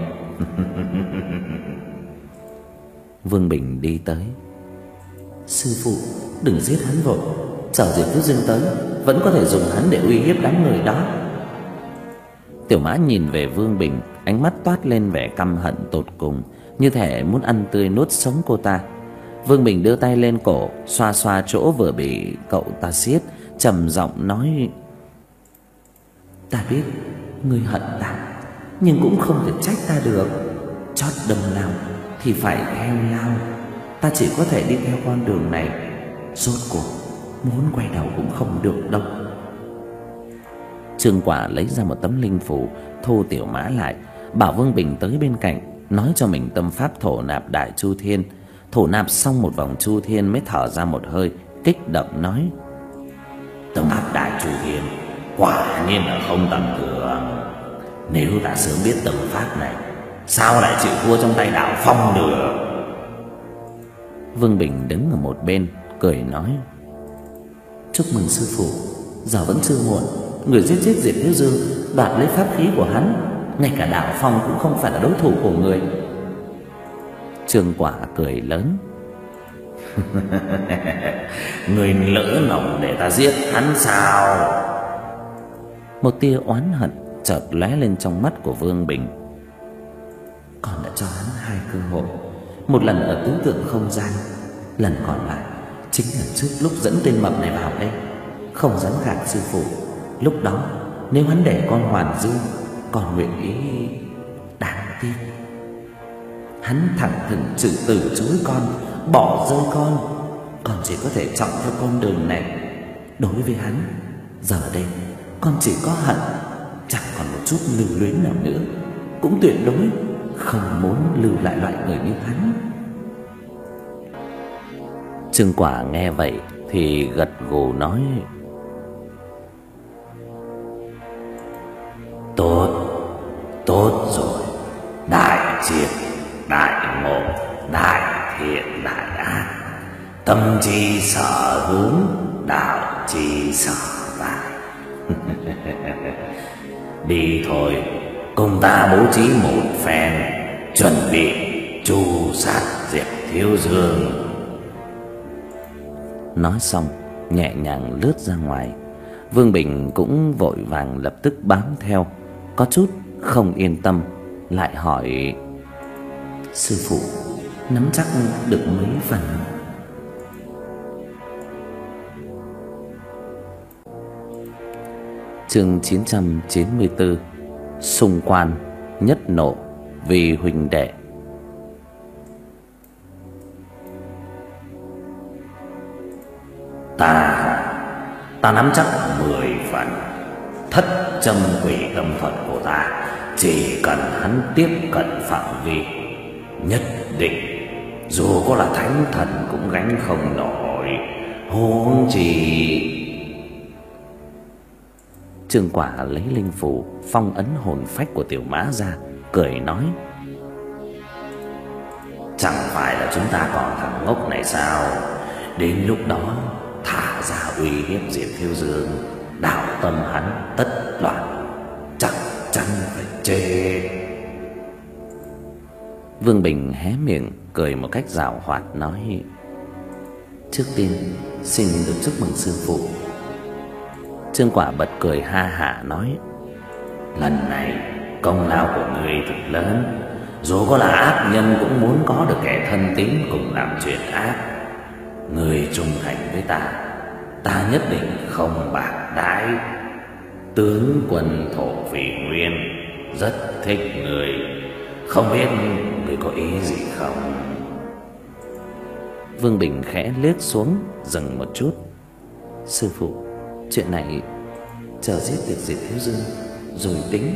Vương Bình đi tới. Sư phụ, đừng giết hắn vội, chờ Diệp Thiếu Dương tới vẫn có thể dùng hắn để uy hiếp đám người đó. Tiểu Mã nhìn về Vương Bình, ánh mắt toát lên vẻ căm hận tột cùng, như thể muốn ăn tươi nuốt sống cô ta. Vương Bình đưa tay lên cổ, xoa xoa chỗ vừa bị cậu ta siết, trầm giọng nói: Ta biết ngươi hận ta, nhưng cũng không thể trách ta được. Chót đâm lao thì phải theo lao. Ta chỉ có thể đi theo con đường này, rốt cuộc muốn quay đầu cũng không được đâu. Trương Quả lấy ra một tấm linh phù, thu Tiểu Mã lại, bảo Vương Bình tới bên cạnh, nói cho mình tâm pháp thổ nạp Đại Chu Thiên. Thổ nạp xong một vòng Chu Thiên mới thở ra một hơi, kích động nói: Tâm pháp Đại Chu Thiên quả nhiên là không tầm thường. Nếu ta sớm biết tâm pháp này, sao lại chịu thua trong tay Đạo Phong được? Vương Bình đứng ở một bên cười nói: Chúc mừng sư phụ, giờ vẫn chưa muộn. Người giết chết Diệp Thiếu Dương, đoạt lấy pháp khí của hắn, ngay cả Đạo Phong cũng không phải là đối thủ của người. Trương Quả cười lớn: Người lỡ lòng để ta giết hắn sao? Một tia oán hận chợt lóe lên trong mắt của Vương Bình. Con đã cho hắn hai cơ hội, một lần ở tứ tượng không gian, lần còn lại chính là trước lúc dẫn tên mập này vào đây. Không dám gạt sư phụ, lúc đó nếu hắn để con Hoàn Dương, con nguyện ý. Đáng tiếc hắn thẳng thừng chữ từ chối con, bỏ rơi con. Con chỉ có thể chọn theo con đường này. Đối với hắn, giờ đây con chỉ có hận, chẳng còn một chút lưu luyến nào nữa. Cũng tuyệt đối không muốn lưu lại loại người như hắn. Trương Quả nghe vậy thì gật gù nói: Tốt, tốt rồi. Đại triệt, đại ngộ, đại thiện, đại ác, tâm chi sở hướng, đạo chi sở tại. Đi thôi, cùng ta bố trí một phen, chuẩn bị tru sát Diệp Thiếu Dương. Nói xong nhẹ nhàng lướt ra ngoài. Vương Bình cũng vội vàng lập tức bám theo, có chút không yên tâm, lại hỏi: Sư phụ, nắm chắc được mấy phần? Chương chín trăm chín mươi tư. Xung quan nhất nộ vì huynh đệ. Ta Ta nắm chắc mười phần. Thất châm quỷ tâm thuật của ta, chỉ cần hắn tiếp cận phạm vi, nhất định dù có là thánh thần cũng gánh không nổi, huống chi. Trương Quả lấy linh phù phong ấn hồn phách của Tiểu Mã ra, cười nói: Chẳng phải là chúng ta còn thằng ngốc này sao? Đến lúc đó thả ra uy hiếp Diệp Thiếu Dương, đạo tâm hắn tất loạn, chắc chắn phải chết. Vương Bình hé miệng cười một cách giảo hoạt nói: Trước tiên xin được chúc mừng sư phụ. Trương Quả bật cười ha hả nói: Lần này công lao của ngươi thật lớn, dù có là ác nhân cũng muốn có được kẻ thân tín cùng làm chuyện ác. Ngươi trung thành với ta, ta nhất định không bạc đãi. Tướng quân Thổ Phỉ Nguyên rất thích người, không biết người có ý gì không? Vương Bình khẽ liếc xuống, dừng một chút. Sư phụ, chuyện này chờ giết được Diệp Thiếu Dương rồi tính.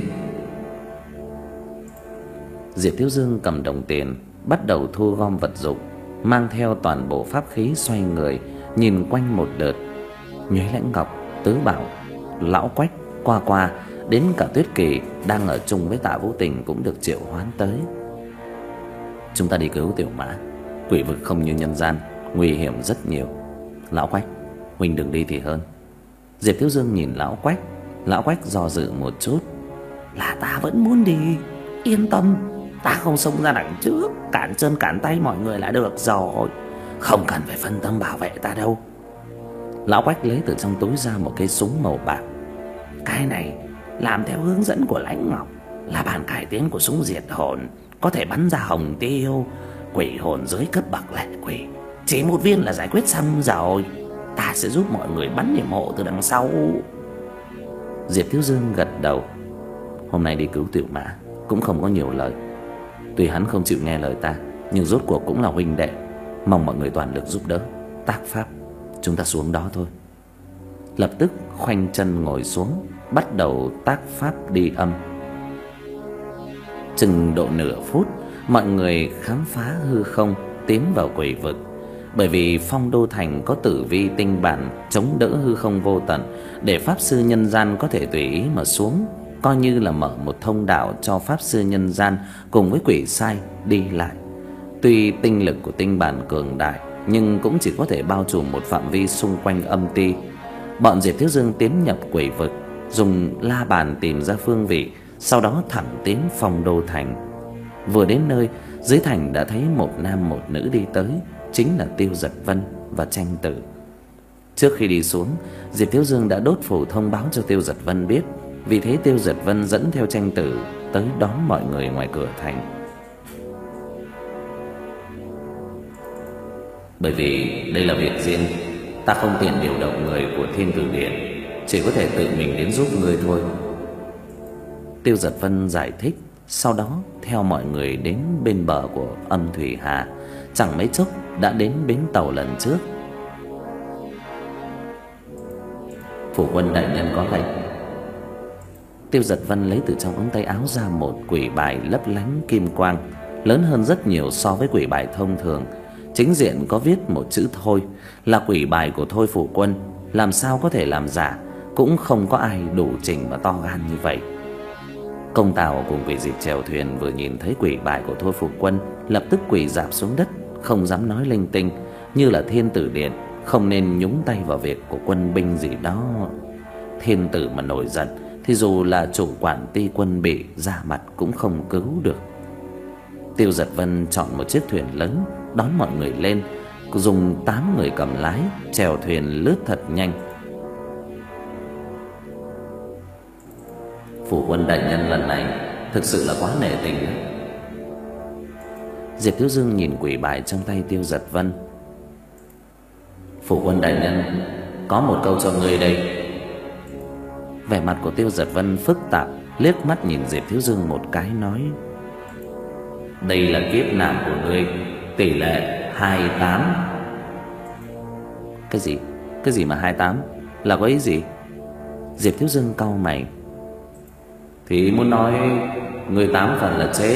Diệp Thiếu Dương cầm đồng tiền, bắt đầu thu gom vật dụng, mang theo toàn bộ pháp khí xoay người, nhìn quanh một lượt. Nhuế Lãnh Ngọc, Tứ Bảo, Lão Quách, qua qua, đến cả Tuyết Kỳ đang ở chung với Tạ Vũ Tình cũng được triệu hoán tới. Chúng ta đi cứu Tiểu Mã. Quỷ vực không như nhân gian, nguy hiểm rất nhiều. Lão Quách, huynh đừng đi thì hơn. Diệp Thiếu Dương nhìn Lão Quách. Lão Quách do dự một chút. Là ta vẫn muốn đi, yên tâm, ta không xông ra đằng trước, cản chân cản tay mọi người là được rồi, không cần phải phân tâm bảo vệ ta đâu. Lão Quách lấy từ trong túi ra một cây súng màu bạc. Cái này làm theo hướng dẫn của Lãnh Ngọc, là bản cải tiến của súng diệt hồn, có thể bắn ra hồng tiêu, quỷ hồn dưới cấp bậc lệ quỷ. Chỉ một viên là giải quyết xong rồi. Ta sẽ giúp mọi người bắn điểm hộ từ đằng sau. Diệp Thiếu Dương gật đầu. Hôm nay đi cứu Tiểu Mã cũng không có nhiều lời. Tuy hắn không chịu nghe lời ta, nhưng rốt cuộc cũng là huynh đệ. Mong mọi người toàn lực giúp đỡ. Tác pháp, chúng ta xuống đó thôi. Lập tức khoanh chân ngồi xuống, bắt đầu tác pháp đi âm. Chừng độ nửa phút, mọi người khám phá hư không, tiến vào quỷ vực. Bởi vì Phong Đô Thành có tử vi tinh bản chống đỡ hư không vô tận, để pháp sư nhân gian có thể tùy ý mà xuống, coi như là mở một thông đạo cho pháp sư nhân gian cùng với quỷ sai đi lại. Tuy tinh lực của tinh bản cường đại, nhưng cũng chỉ có thể bao trùm một phạm vi xung quanh âm ti. Bọn Diệp Thiếu Dương tiến nhập quỷ vực, dùng la bàn tìm ra phương vị, sau đó thẳng tiến Phong Đô Thành. Vừa đến nơi, dưới thành đã thấy một nam một nữ đi tới, chính là Tiêu Giật Vân và Tranh Tử. Trước khi đi xuống, Diệp Thiếu Dương đã đốt phù thông báo cho Tiêu Giật Vân biết, vì thế Tiêu Giật Vân dẫn theo Tranh Tử tới đón mọi người ngoài cửa thành. Bởi vì đây là việc riêng, ta không tiện điều động người của Thiên Tử Điện, chỉ có thể tự mình đến giúp người thôi. Tiêu Giật Vân giải thích, sau đó theo mọi người đến bên bờ của Âm Thủy Hà. Chẳng mấy chốc đã đến bến tàu lần trước. Phủ quân đại nhân có lệnh. Tiêu Giật Vân lấy từ trong ống tay áo ra một quỷ bài lấp lánh kim quang, lớn hơn rất nhiều so với quỷ bài thông thường. Chính diện có viết một chữ Thôi, là quỷ bài của Thôi phủ quân, làm sao có thể làm giả, cũng không có ai đủ trình và to gan như vậy. Công Tào cùng quỷ Diệp chèo thuyền vừa nhìn thấy quỷ bài của Thôi phủ quân, lập tức quỳ rạp xuống đất, không dám nói linh tinh, như là Thiên Tử Điện không nên nhúng tay vào việc của quân binh gì đó. Thiên tử mà nổi giận thì dù là chủ quản ty quân bị ra mặt cũng không cứu được. Tiêu Giật Vân chọn một chiếc thuyền lớn đón mọi người lên, dùng tám người cầm lái chèo thuyền lướt thật nhanh. Phủ quân đại nhân lần này thực sự là quá nể tình đấy. Diệp Thiếu Dương nhìn quỷ bài trong tay Tiêu Giật Vân. Phủ quân đại nhân, có một câu cho ngươi đây. Vẻ mặt của Tiêu Giật Vân phức tạp, liếc mắt nhìn Diệp Thiếu Dương một cái nói: Đây là kiếp nạn của ngươi, tỷ lệ hai tám. Cái gì? Cái gì mà hai tám? Là có ý gì? Diệp Thiếu Dương cau mày. Thì muốn nói ngươi tám phần là chết.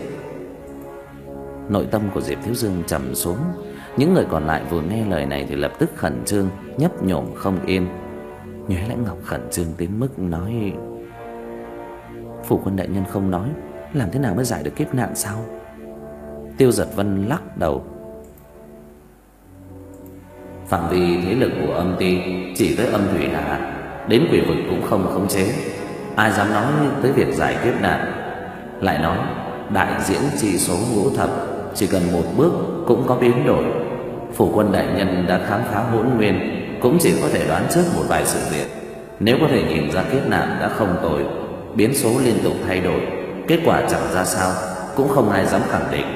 Nội tâm của Diệp Thiếu Dương trầm xuống. Những người còn lại vừa nghe lời này thì lập tức khẩn trương, nhấp nhổm không yên. Nhuế Lãnh Ngọc khẩn trương đến mức nói: Phủ quân đại nhân không nói, làm thế nào mới giải được kiếp nạn sao? Tiêu Giật Vân lắc đầu. Phạm vi thế lực của âm ty chỉ tới âm thủy hạ, đến quỷ vực cũng không khống chế. Ai dám nói tới việc giải kiếp nạn. Lại nói đại diễn chi số ngũ thập, chỉ cần một bước cũng có biến đổi. Phủ quân đại nhân đã khám phá hỗn nguyên, cũng chỉ có thể đoán trước một vài sự việc. Nếu có thể nhìn ra kiếp nạn đã không tồi, biến số liên tục thay đổi, kết quả chẳng ra sao, cũng không ai dám khẳng định.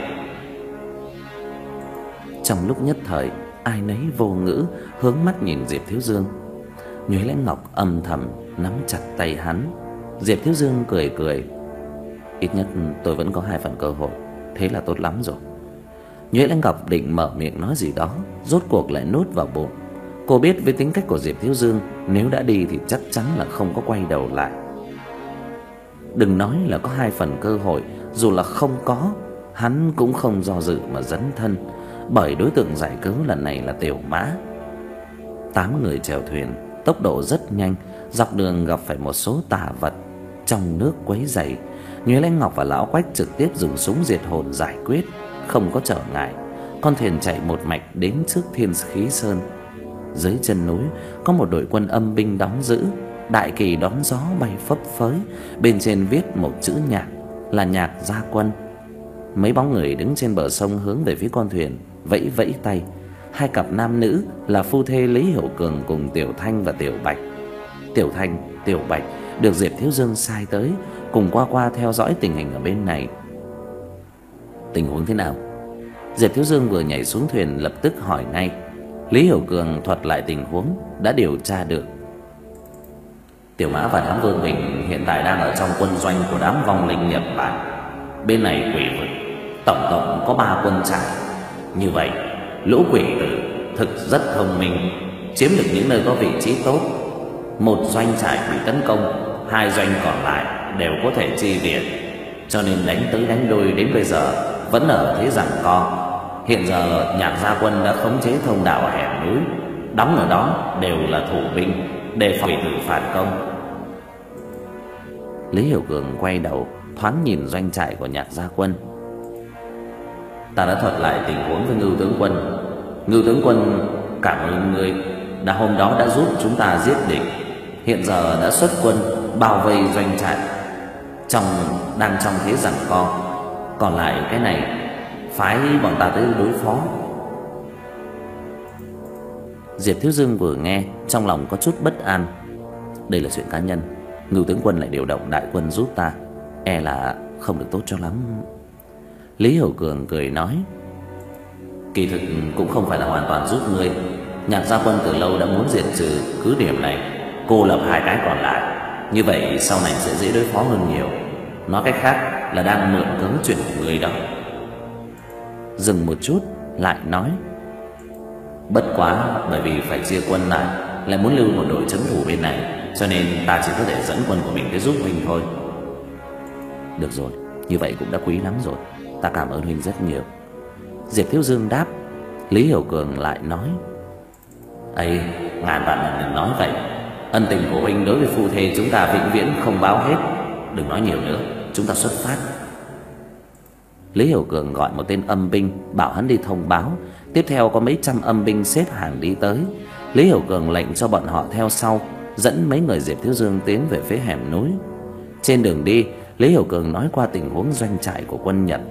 Trong lúc nhất thời, ai nấy vô ngữ, hướng mắt nhìn Diệp Thiếu Dương. Nhuế Lãnh Ngọc âm thầm nắm chặt tay hắn. Diệp Thiếu Dương cười cười. Ít nhất tôi vẫn có hai phần cơ hội, thế là tốt lắm rồi. Nhuế Lãnh Ngọc định mở miệng nói gì đó, rốt cuộc lại nuốt vào bụng. Cô biết với tính cách của Diệp Thiếu Dương, nếu đã đi thì chắc chắn là không có quay đầu lại. Đừng nói là có hai phần cơ hội, dù là không có, hắn cũng không do dự mà dấn thân, bởi đối tượng giải cứu lần này là Tiểu Mã. Tám người chèo thuyền, tốc độ rất nhanh, dọc đường gặp phải một số tà vật trong nước quấy rầy. Nhuế Lãnh Ngọc và Lão Quách trực tiếp dùng súng diệt hồn giải quyết, không có trở ngại. Con thuyền chạy một mạch đến trước Thiên Khí Sơn. Dưới chân núi có một đội quân âm binh đóng giữ, đại kỳ đón gió bay phấp phới, bên trên viết một chữ Nhạc, là Nhạc Gia Quân. Mấy bóng người đứng trên bờ sông hướng về phía con thuyền, vẫy vẫy tay. Hai cặp nam nữ là phu thê Lý Hiểu Cường cùng Tiểu Thanh và Tiểu Bạch. Tiểu Thanh, Tiểu Bạch được Diệp Thiếu Dương sai tới, cùng qua qua theo dõi tình hình ở bên này. Tình huống thế nào? Diệp Thiếu Dương vừa nhảy xuống thuyền lập tức hỏi ngay. Lý Hiểu Cường thuật lại tình huống đã điều tra được. Tiểu Mã và đám Vương Bình hiện tại đang ở trong quân doanh của đám vong linh Nhật Bản. Bên này quỷ vực tổng cộng có ba quân trại. Như vậy lũ quỷ tử thực rất thông minh, chiếm được những nơi có vị trí tốt. Một doanh trại bị tấn công, hai doanh còn lại đều có thể chi viện, cho nên đánh tới đánh lui đến bây giờ vẫn ở thế giằng co. Hiện giờ Nhạc Gia Quân đã khống chế thông đạo hẻm núi, đóng ở đó đều là thủ binh, đề phòng quỷ tử phản công. Lý Hiểu Cường quay đầu thoáng nhìn doanh trại của Nhạc Gia Quân. Ta đã thuật lại tình huống với Ngưu tướng quân. Ngưu tướng quân cảm ơn ngươi, đã hôm đó đã giúp chúng ta giết địch. Hiện giờ đã xuất quân bao vây doanh trại, trong đang trong thế giằng co. Còn lại cái này phái bọn ta tới đối phó. Diệp Thiếu Dương vừa nghe, trong lòng có chút bất an. Đây là chuyện cá nhân, Ngưu tướng quân lại điều động đại quân giúp ta, e là không được tốt cho lắm. Lý Hiểu Cường cười nói. Kỳ thực cũng không phải là hoàn toàn giúp ngươi. Nhạc Gia Quân từ lâu đã muốn diệt trừ cứ điểm này, cô lập hai cái còn lại, như vậy sau này sẽ dễ đối phó hơn nhiều. Nói cách khác là đang mượn cớ chuyện của ngươi đó. Dừng một chút lại nói. Bất quá bởi vì phải chia quân lại, lại muốn lưu một đội trấn thủ bên này, cho nên ta chỉ có thể dẫn quân của mình tới giúp huynh thôi. Được rồi, như vậy cũng đã quý lắm rồi, ta cảm ơn huynh rất nhiều. Diệp Thiếu Dương đáp. Lý Hiểu Cường lại nói. Ấy, ngàn vạn lần đừng nói vậy. Ân tình của huynh đối với phu thê chúng ta vĩnh viễn không báo hết. Đừng nói nhiều nữa, chúng ta xuất phát. Lý Hiểu Cường gọi một tên âm binh, bảo hắn đi thông báo. Tiếp theo có mấy trăm âm binh xếp hàng đi tới. Lý Hiểu Cường lệnh cho bọn họ theo sau, dẫn mấy người Diệp Thiếu Dương tiến về phía hẻm núi. Trên đường đi, Lý Hiểu Cường nói qua tình huống doanh trại của quân Nhật.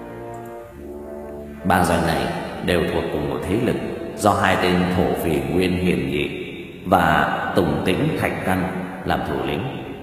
Ba doanh này đều thuộc cùng một thế lực, do hai tên thổ phỉ Nguyên Hiền Nhị và Tùng Tĩnh Thạch Căn làm thủ lĩnh.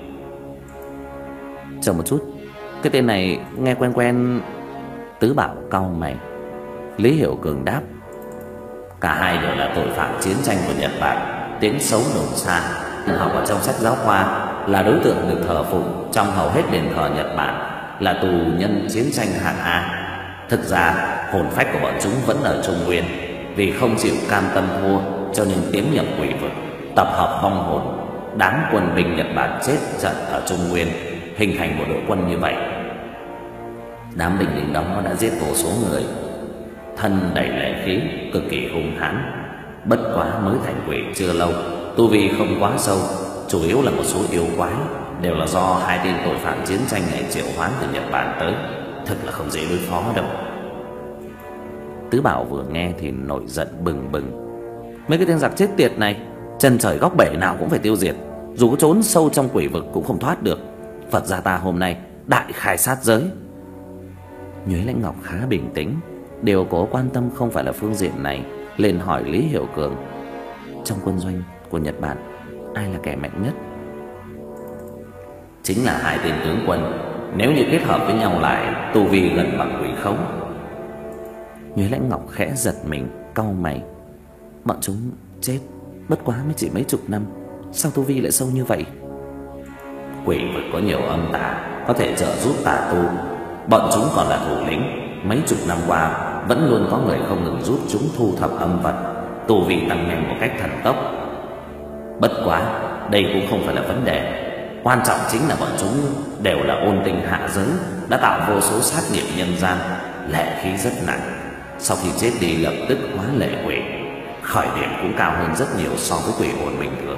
Chờ một chút, cái tên này nghe quen quen. Tứ Bảo cau mày. Lý Hiểu Cường đáp. Cả hai đều là tội phạm chiến tranh của Nhật Bản, tiếng xấu đồn xa. Học ở trong sách giáo khoa, là đối tượng được thờ phụng trong hầu hết đền thờ Nhật Bản, là tù nhân chiến tranh hạng A. Thực ra hồn phách của bọn chúng vẫn ở Trung Nguyên, vì không chịu cam tâm thua cho nên tiến nhập quỷ vực, tập hợp vong hồn. Đám quân binh Nhật Bản chết trận ở Trung Nguyên, hình thành một đội quân như vậy. Đám binh lính đó đã giết vô số người, thân đầy lệ khí, cực kỳ hung hãn. Bất quá mới thành quỷ chưa lâu, tu vi không quá sâu, chủ yếu là một số yêu quái, đều là do hai tên tội phạm chiến tranh này triệu hoán từ Nhật Bản tới, thật là không dễ đối phó đâu. Tứ Bảo vừa nghe thì nổi giận bừng bừng. Mấy cái tên giặc chết tiệt này, chân trời góc bể nào cũng phải tiêu diệt, dù có trốn sâu trong quỷ vực cũng không thoát được. Phật gia ta hôm nay đại khai sát giới. Nhuế Lãnh Ngọc khá bình tĩnh, điều cô quan tâm không phải là phương diện này, liền hỏi Lý Hiểu Cường: trong quân doanh của Nhật Bản, ai là kẻ mạnh nhất? Chính là hai tên tướng quân, nếu như kết hợp với nhau lại, tu vi gần bằng quỷ khấu. Nhuế Lãnh Ngọc khẽ giật mình, cau mày. Bọn chúng chết bất quá mới chỉ mấy chục năm, sao tu vi lại sâu như vậy? Quỷ vực có nhiều âm tà, có thể trợ giúp tà tu. Bọn chúng còn là thủ lĩnh, mấy chục năm qua vẫn luôn có người không ngừng giúp chúng thu thập âm vật, tu vi tăng nhanh một cách thần tốc. Bất quá, đây cũng không phải là vấn đề. Quan trọng chính là bọn chúng đều là ôn tinh hạ giới, đã tạo vô số sát nghiệp nhân gian, lệ khí rất nặng. Sau khi chết đi lập tức hóa lệ quỷ, khởi điểm cũng cao hơn rất nhiều so với quỷ hồn bình thường.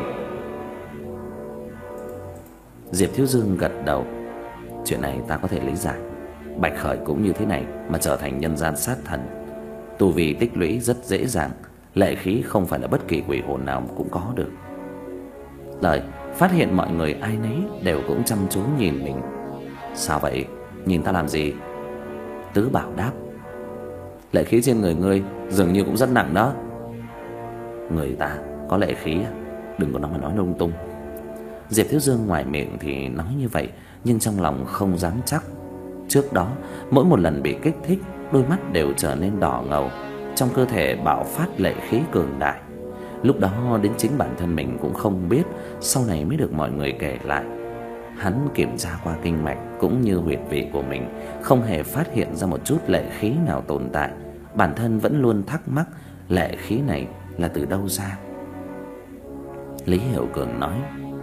Diệp Thiếu Dương gật đầu. Chuyện này ta có thể lý giải. Bạch Khởi cũng như thế này mà trở thành nhân gian sát thần. Tu vi tích lũy rất dễ dàng, lệ khí không phải là bất kỳ quỷ hồn nào cũng có được. Lời phát hiện mọi người ai nấy đều cũng chăm chú nhìn mình. Sao vậy? Nhìn ta làm gì? Tứ Bảo đáp: lệ khí trên người ngươi dường như cũng rất nặng đó. Người ta có lệ khí, đừng có nói mà nói lung tung. Diệp Thiếu Dương ngoài miệng thì nói như vậy, nhưng trong lòng không dám chắc. Trước đó, mỗi một lần bị kích thích, đôi mắt đều trở nên đỏ ngầu, trong cơ thể bạo phát lệ khí cường đại. Lúc đó đến chính bản thân mình cũng không biết, sau này mới được mọi người kể lại. Hắn kiểm tra qua kinh mạch cũng như huyệt vị của mình, không hề phát hiện ra một chút lệ khí nào tồn tại. Bản thân vẫn luôn thắc mắc lệ khí này là từ đâu ra. Lý Hiểu Cường nói: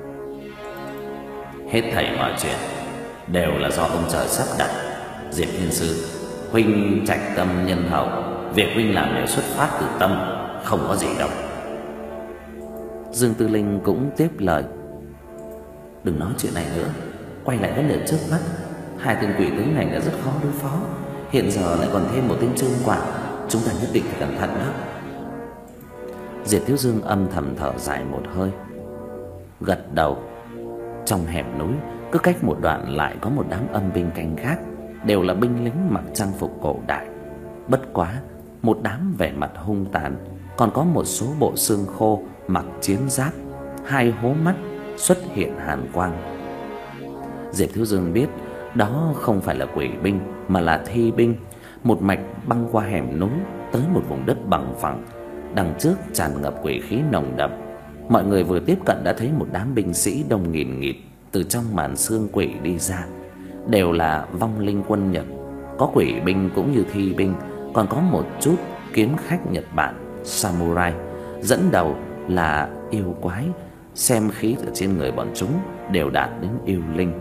hết thảy mọi chuyện đều là do ông trời sắp đặt. Diệp Thiên Sư, huynh trạch tâm nhân hậu, việc huynh làm đều xuất phát từ tâm, không có gì đâu. Dương Tư Linh cũng tiếp lời: đừng nói chuyện này nữa, quay lại vấn đề trước mắt. Hai tên quỷ tướng này đã rất khó đối phó, hiện giờ lại còn thêm một tên Trương Quảng, chúng ta nhất định phải cẩn thận đó. Diệp Thiếu Dương âm thầm thở dài một hơi, gật đầu. Trong hẻm núi cứ cách một đoạn lại có một đám âm binh canh gác, đều là binh lính mặc trang phục cổ đại. Bất quá, một đám vẻ mặt hung tàn, còn có một số bộ xương khô mặc chiến giáp, hai hố mắt xuất hiện hàn quang. Diệp Thiếu Dương biết đó không phải là quỷ binh mà là thi binh, một mạch băng qua hẻm núi tới một vùng đất bằng phẳng. Đằng trước tràn ngập quỷ khí nồng đậm. Mọi người vừa tiếp cận đã thấy một đám binh sĩ đông nghìn nghịt từ trong màn sương quỷ đi ra, đều là vong linh quân Nhật. Có quỷ binh cũng như thi binh, còn có một chút kiếm khách Nhật Bản, samurai. Dẫn đầu là yêu quái, xem khí ở trên người bọn chúng đều đạt đến yêu linh.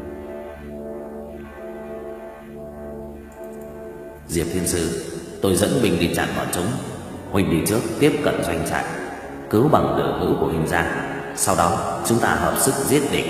Diệp Thiên Sư, tôi dẫn binh đi chặn bọn chúng. Huynh đi trước tiếp cận doanh trại, cứu bằng đường hữu của huynh ra, sau đó chúng ta hợp sức giết địch.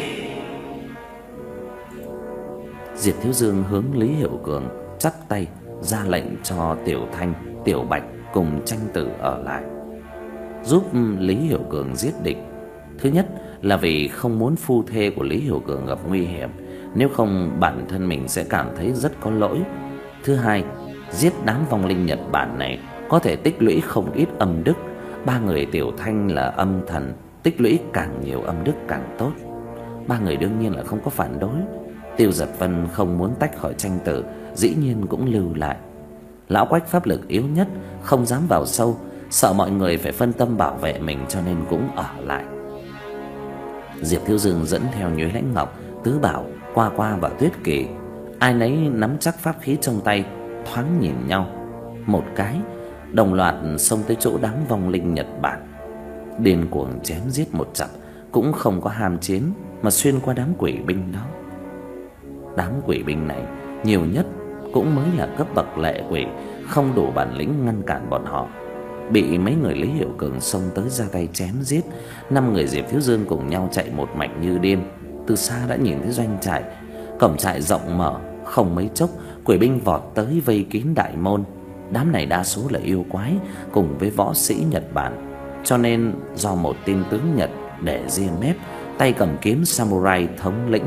Diệp Thiếu Dương hướng Lý Hiểu Cường chắp tay ra lệnh cho Tiểu Thanh, Tiểu Bạch cùng Tranh Tử ở lại, giúp Lý Hiểu Cường giết địch. Thứ nhất là vì không muốn phu thê của Lý Hiểu Cường gặp nguy hiểm, nếu không bản thân mình sẽ cảm thấy rất có lỗi. Thứ hai, giết đám vong linh Nhật Bản này có thể tích lũy không ít âm đức. Ba người Tiểu Thanh là âm thần, tích lũy càng nhiều âm đức càng tốt. Ba người đương nhiên là không có phản đối. Tiêu Giật Vân không muốn tách khỏi Tranh Tử, dĩ nhiên cũng lưu lại. Lão Quách pháp lực yếu nhất, không dám vào sâu, sợ mọi người phải phân tâm bảo vệ mình, cho nên cũng ở lại. Diệp Thiếu Dương dẫn theo Nhuế Lãnh Ngọc, Tứ Bảo, Qua Qua và Tuyết Kỳ. Ai nấy nắm chắc pháp khí trong tay, thoáng nhìn nhau một cái, đồng loạt xông tới chỗ đám vong linh Nhật Bản, điên cuồng chém giết một trận, cũng không có ham chiến mà xuyên qua đám quỷ binh đó. Đám quỷ binh này nhiều nhất cũng mới là cấp bậc lệ quỷ, không đủ bản lĩnh ngăn cản bọn họ. Bị mấy người Lý Hiểu Cường xông tới ra tay chém giết, năm người Diệp Thiếu Dương cùng nhau chạy một mạch như điên. Từ xa đã nhìn thấy doanh trại, cổng trại rộng mở, không mấy chốc quỷ binh vọt tới vây kín đại môn. Đám này đa số là yêu quái cùng với võ sĩ Nhật Bản, cho nên do một tên tướng Nhật để ria mép, tay cầm kiếm samurai thống lĩnh.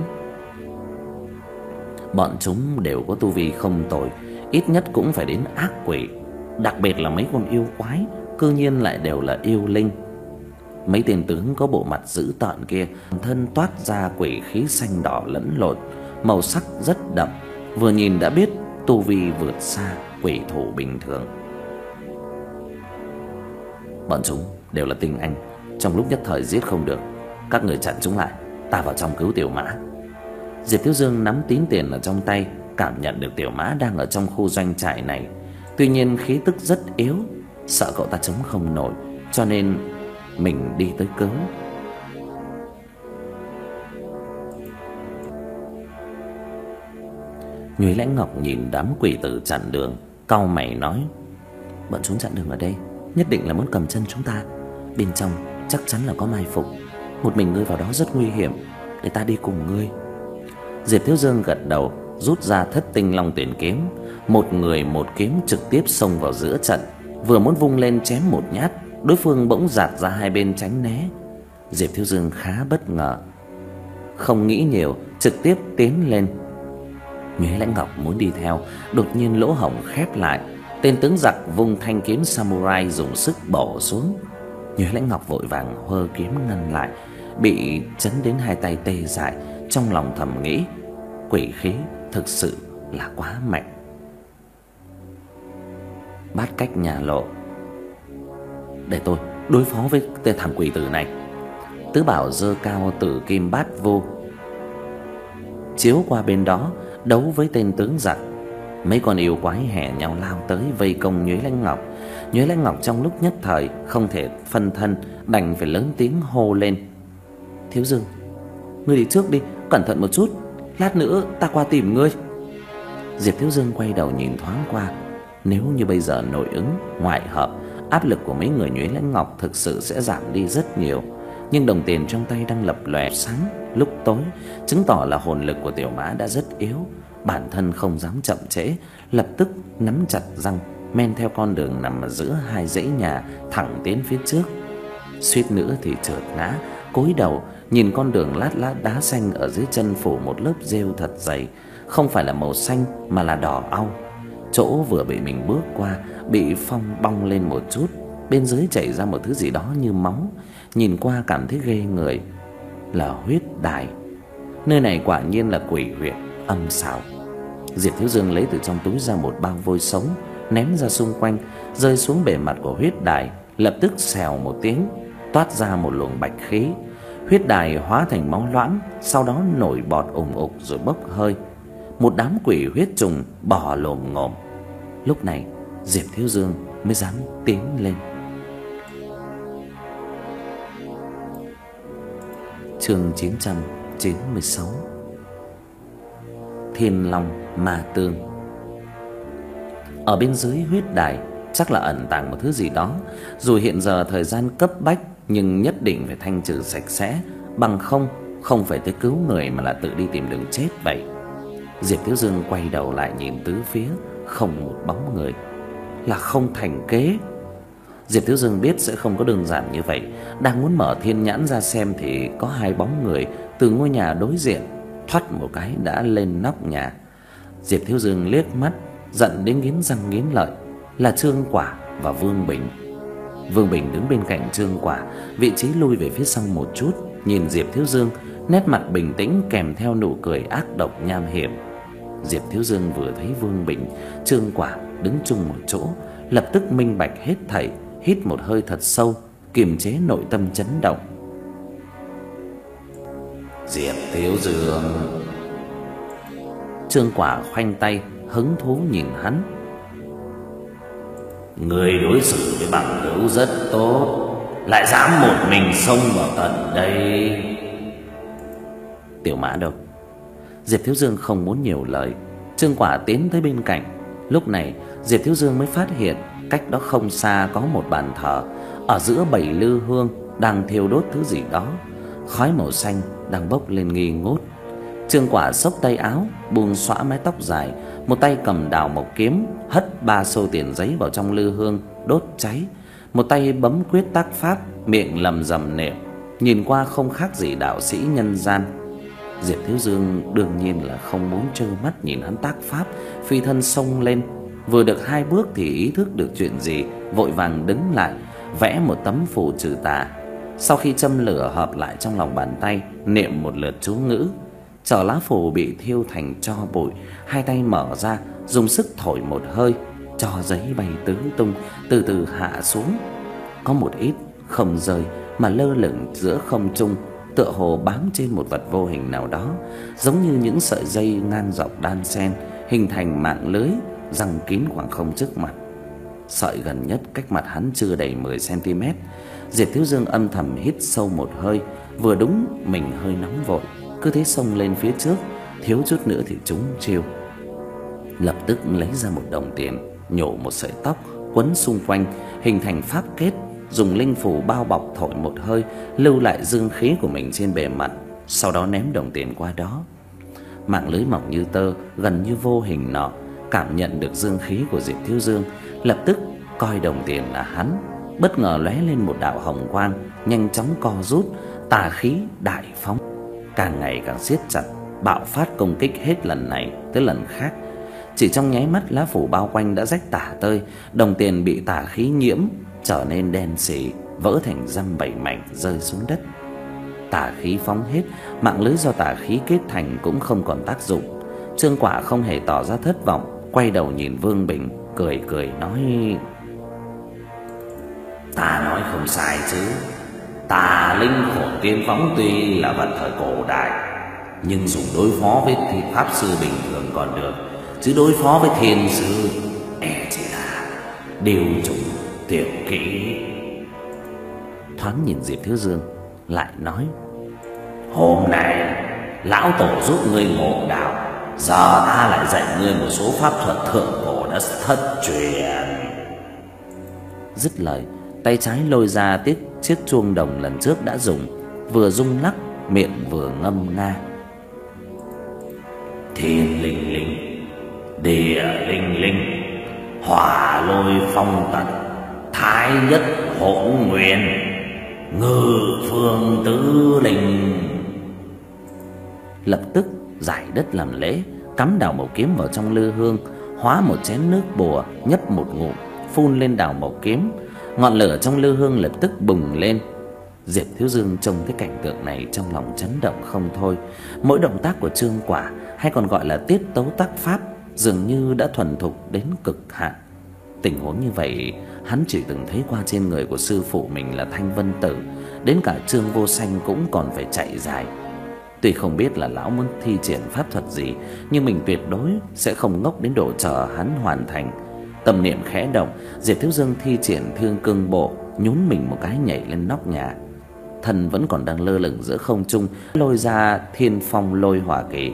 Bọn chúng đều có tu vi không tồi, ít nhất cũng phải đến ác quỷ, đặc biệt là mấy con yêu quái, cư nhiên lại đều là yêu linh. Mấy tên tướng có bộ mặt dữ tợn kia, thân toát ra quỷ khí xanh đỏ lẫn lộn, màu sắc rất đậm, vừa nhìn đã biết tu vi vượt xa quỷ thủ bình thường. Bọn chúng đều là tinh anh, trong lúc nhất thời giết không được, các người chặn chúng lại, ta vào trong cứu Tiểu Mã. Diệp Thiếu Dương nắm tín tiền ở trong tay, cảm nhận được Tiểu Mã đang ở trong khu doanh trại này. Tuy nhiên khí tức rất yếu, sợ cậu ta chống không nổi, cho nên mình đi tới cứu. Nhuế Lãnh Ngọc nhìn đám quỷ tử chặn đường, cau mày nói: bọn chúng chặn đường ở đây, nhất định là muốn cầm chân chúng ta. Bên trong chắc chắn là có mai phục. Một mình ngươi vào đó rất nguy hiểm, để ta đi cùng ngươi. Diệp Thiếu Dương gật đầu, rút ra Thất Tinh Long Tuyển kiếm, một người một kiếm trực tiếp xông vào giữa trận. Vừa muốn vung lên chém một nhát, đối phương bỗng giạt ra hai bên tránh né. Diệp Thiếu Dương khá bất ngờ, không nghĩ nhiều, trực tiếp tiến lên. Nhuế Lãnh Ngọc muốn đi theo, đột nhiên lỗ hổng khép lại. Tên tướng giặc vung thanh kiếm samurai dùng sức bổ xuống. Nhuế Lãnh Ngọc vội vàng hơ kiếm ngăn lại, bị chấn đến hai tay tê dại, trong lòng thầm nghĩ quỷ khí thực sự là quá mạnh. Bát cách nhà lộ, để tôi đối phó với tên thằng quỷ tử này. Tứ Bảo giơ cao Tử Kim Bát Vô, chiếu qua bên đó đấu với tên tướng giặc. Mấy con yêu quái hẻ nhau lao tới vây công Nhuế Lãnh Ngọc. Nhuế Lãnh Ngọc trong lúc nhất thời không thể phân thân, đành phải lớn tiếng hô lên: Thiếu Dương, ngươi đi trước đi, cẩn thận một chút, lát nữa ta qua tìm ngươi. Diệp Thiếu Dương quay đầu nhìn thoáng qua, nếu như bây giờ nội ứng ngoại hợp, áp lực của mấy người Nhuế Lãnh Ngọc thực sự sẽ giảm đi rất nhiều. Nhưng đồng tiền trong tay đang lập lòe sáng lúc tối, chứng tỏ là hồn lực của Tiểu Mã đã rất yếu. Bản thân không dám chậm trễ, lập tức nắm chặt răng, men theo con đường nằm ở giữa hai dãy nhà thẳng tiến phía trước. Suýt nữa thì trượt ngã, cúi đầu nhìn con đường lát lát đá xanh ở dưới chân phủ một lớp rêu thật dày, không phải là màu xanh mà là đỏ au. Chỗ vừa bị mình bước qua bị phong bong lên một chút, bên dưới chảy ra một thứ gì đó như máu, nhìn qua cảm thấy ghê người, là huyết đài. Nơi này quả nhiên là quỷ huyệt âm xảo. Diệp Thiếu Dương lấy từ trong túi ra một bao vôi sống, ném ra xung quanh, rơi xuống bề mặt của huyết đài, lập tức xèo một tiếng, toát ra một luồng bạch khí. Huyết đài hóa thành máu loãng, sau đó nổi bọt ùng ục rồi bốc hơi. Một đám quỷ huyết trùng bò lồm ngồm. Lúc này Diệp Thiếu Dương mới dám tiến lên. Chương chín trăm chín mươi sáu. Thiên Long Ma Tương. Ở bên dưới huyết đài chắc là ẩn tàng một thứ gì đó. Dù hiện giờ thời gian cấp bách, nhưng nhất định phải thanh trừ sạch sẽ, bằng không không phải tới cứu người mà là tự đi tìm đường chết vậy. Diệp Thiếu Dương quay đầu lại nhìn tứ phía, không một bóng người, là không thành kế. Diệp Thiếu Dương biết sẽ không có đơn giản như vậy, đang muốn mở thiên nhãn ra xem thì có hai bóng người từ ngôi nhà đối diện thoắt một cái đã lên nóc nhà. Diệp Thiếu Dương liếc mắt, giận đến nghiến răng nghiến lợi, là Trương Quả và Vương Bình. Vương Bình đứng bên cạnh Trương Quả, vị trí lui về phía sau một chút, nhìn Diệp Thiếu Dương, nét mặt bình tĩnh kèm theo nụ cười ác độc nham hiểm. Diệp Thiếu Dương vừa thấy Vương Bình, Trương Quả đứng chung một chỗ, lập tức minh bạch hết thảy, hít một hơi thật sâu, kiềm chế nội tâm chấn động. Diệp Thiếu Dương. Trương Quả khoanh tay, hứng thú nhìn hắn. Người đối xử với bằng hữu rất tốt, lại dám một mình xông vào tận đây. Tiểu Mã đâu? Diệp Thiếu Dương không muốn nhiều lời. Trương Quả tiến tới bên cạnh. Lúc này Diệp Thiếu Dương mới phát hiện cách đó không xa có một bàn thờ, ở giữa bảy lư hương đang thiêu đốt thứ gì đó, khói màu xanh đang bốc lên nghi ngút. Trương Quả xốc tay áo, buông xõa mái tóc dài, một tay cầm đào mộc kiếm, hất ba xô tiền giấy vào trong lư hương đốt cháy. một tay bấm quyết tác pháp, miệng lầm rầm niệm, nhìn qua không khác gì đạo sĩ nhân gian. Diệp Thiếu Dương đương nhiên là không muốn trơ mắt nhìn hắn tác pháp, phi thân xông lên. Vừa được hai bước thì ý thức được chuyện gì, vội vàng đứng lại, vẽ một tấm phù trừ tà. Sau khi châm lửa hợp lại trong lòng bàn tay, niệm một lượt chú ngữ, chở lá phù bị thiêu thành tro bụi, hai tay mở ra, dùng sức thổi một hơi, tro giấy bay tứ tung, từ từ hạ xuống. Có một ít không rơi mà lơ lửng giữa không trung, tựa hồ bám trên một vật vô hình nào đó, giống như những sợi dây ngang dọc đan xen, hình thành mạng lưới giăng kín khoảng không trước mặt. Sợi gần nhất cách mặt hắn chưa đầy mười xăng-ti-mét. Diệp Thiếu Dương âm thầm hít sâu một hơi, vừa đúng mình hơi nóng vội, cứ thế xông lên phía trước, thiếu chút nữa thì trúng chiêu. Lập tức lấy ra một đồng tiền, nhổ một sợi tóc quấn xung quanh, hình thành pháp kết, dùng linh phù bao bọc, thổi một hơi, lưu lại dương khí của mình trên bề mặt, sau đó ném đồng tiền qua đó. Mạng lưới mỏng như tơ, gần như vô hình nọ cảm nhận được dương khí của Diệp Thiếu Dương, lập tức coi đồng tiền là hắn, bất ngờ lóe lên một đạo hồng quang, nhanh chóng co rút, tà khí đại phóng, càng ngày càng siết chặt, bạo phát công kích hết lần này tới lần khác. Chỉ trong nháy mắt, lá phủ bao quanh đã rách tả tơi, đồng tiền bị tà khí nhiễm, trở nên đen sì, vỡ thành dăm bảy mảnh rơi xuống đất. Tà khí phóng hết, mạng lưới do tà khí kết thành cũng không còn tác dụng. Trương Quả không hề tỏ ra thất vọng, quay đầu nhìn Vương Bình, cười cười nói: Ta nói không sai chứ. Tà linh hồn tiên phóng tuy là vật thời cổ đại, nhưng dùng đối phó với pháp sư bình thường còn được, chứ đối phó với thiên sư e chỉ là điều chủng tiểu kỹ. Thoáng nhìn Diệp Thiếu Dương, lại nói: Hôm nay lão tổ giúp ngươi ngộ đạo, giờ ta lại dạy ngươi một số pháp thuật thượng cổ đã thất truyền. Dứt lời, tay trái lôi ra tiếc chiếc chuông đồng lần trước đã dùng, vừa rung lắc, miệng vừa ngâm nga: Thiên linh linh, địa linh linh, hỏa lôi phong tận, thái nhất hỗn nguyên, ngự phương tứ linh. Lập tức giải đất làm lễ, cắm đào mộc kiếm vào trong lư hương, hóa một chén nước bùa, nhấp một ngụm, phun lên đào mộc kiếm. Ngọn lửa trong lư hương lập tức bùng lên. Diệp Thiếu Dương trông thấy cảnh tượng này trong lòng chấn động không thôi. Mỗi động tác của Trương Quả, hay còn gọi là tiết tấu tác pháp, dường như đã thuần thục đến cực hạn. Tình huống như vậy hắn chỉ từng thấy qua trên người của sư phụ mình là Thanh Vân Tử, đến cả Trương Vô Sanh cũng còn phải chạy dài. Tuy không biết là lão muốn thi triển pháp thuật gì, nhưng mình tuyệt đối sẽ không ngốc đến độ chờ hắn hoàn thành. Tâm niệm khẽ động, Diệp Thiếu Dương thi triển Thương Cương Bộ, nhún mình một cái nhảy lên nóc nhà. Thân vẫn còn đang lơ lửng giữa không trung, lôi ra Thiên Phong Lôi Hỏa Kỹ.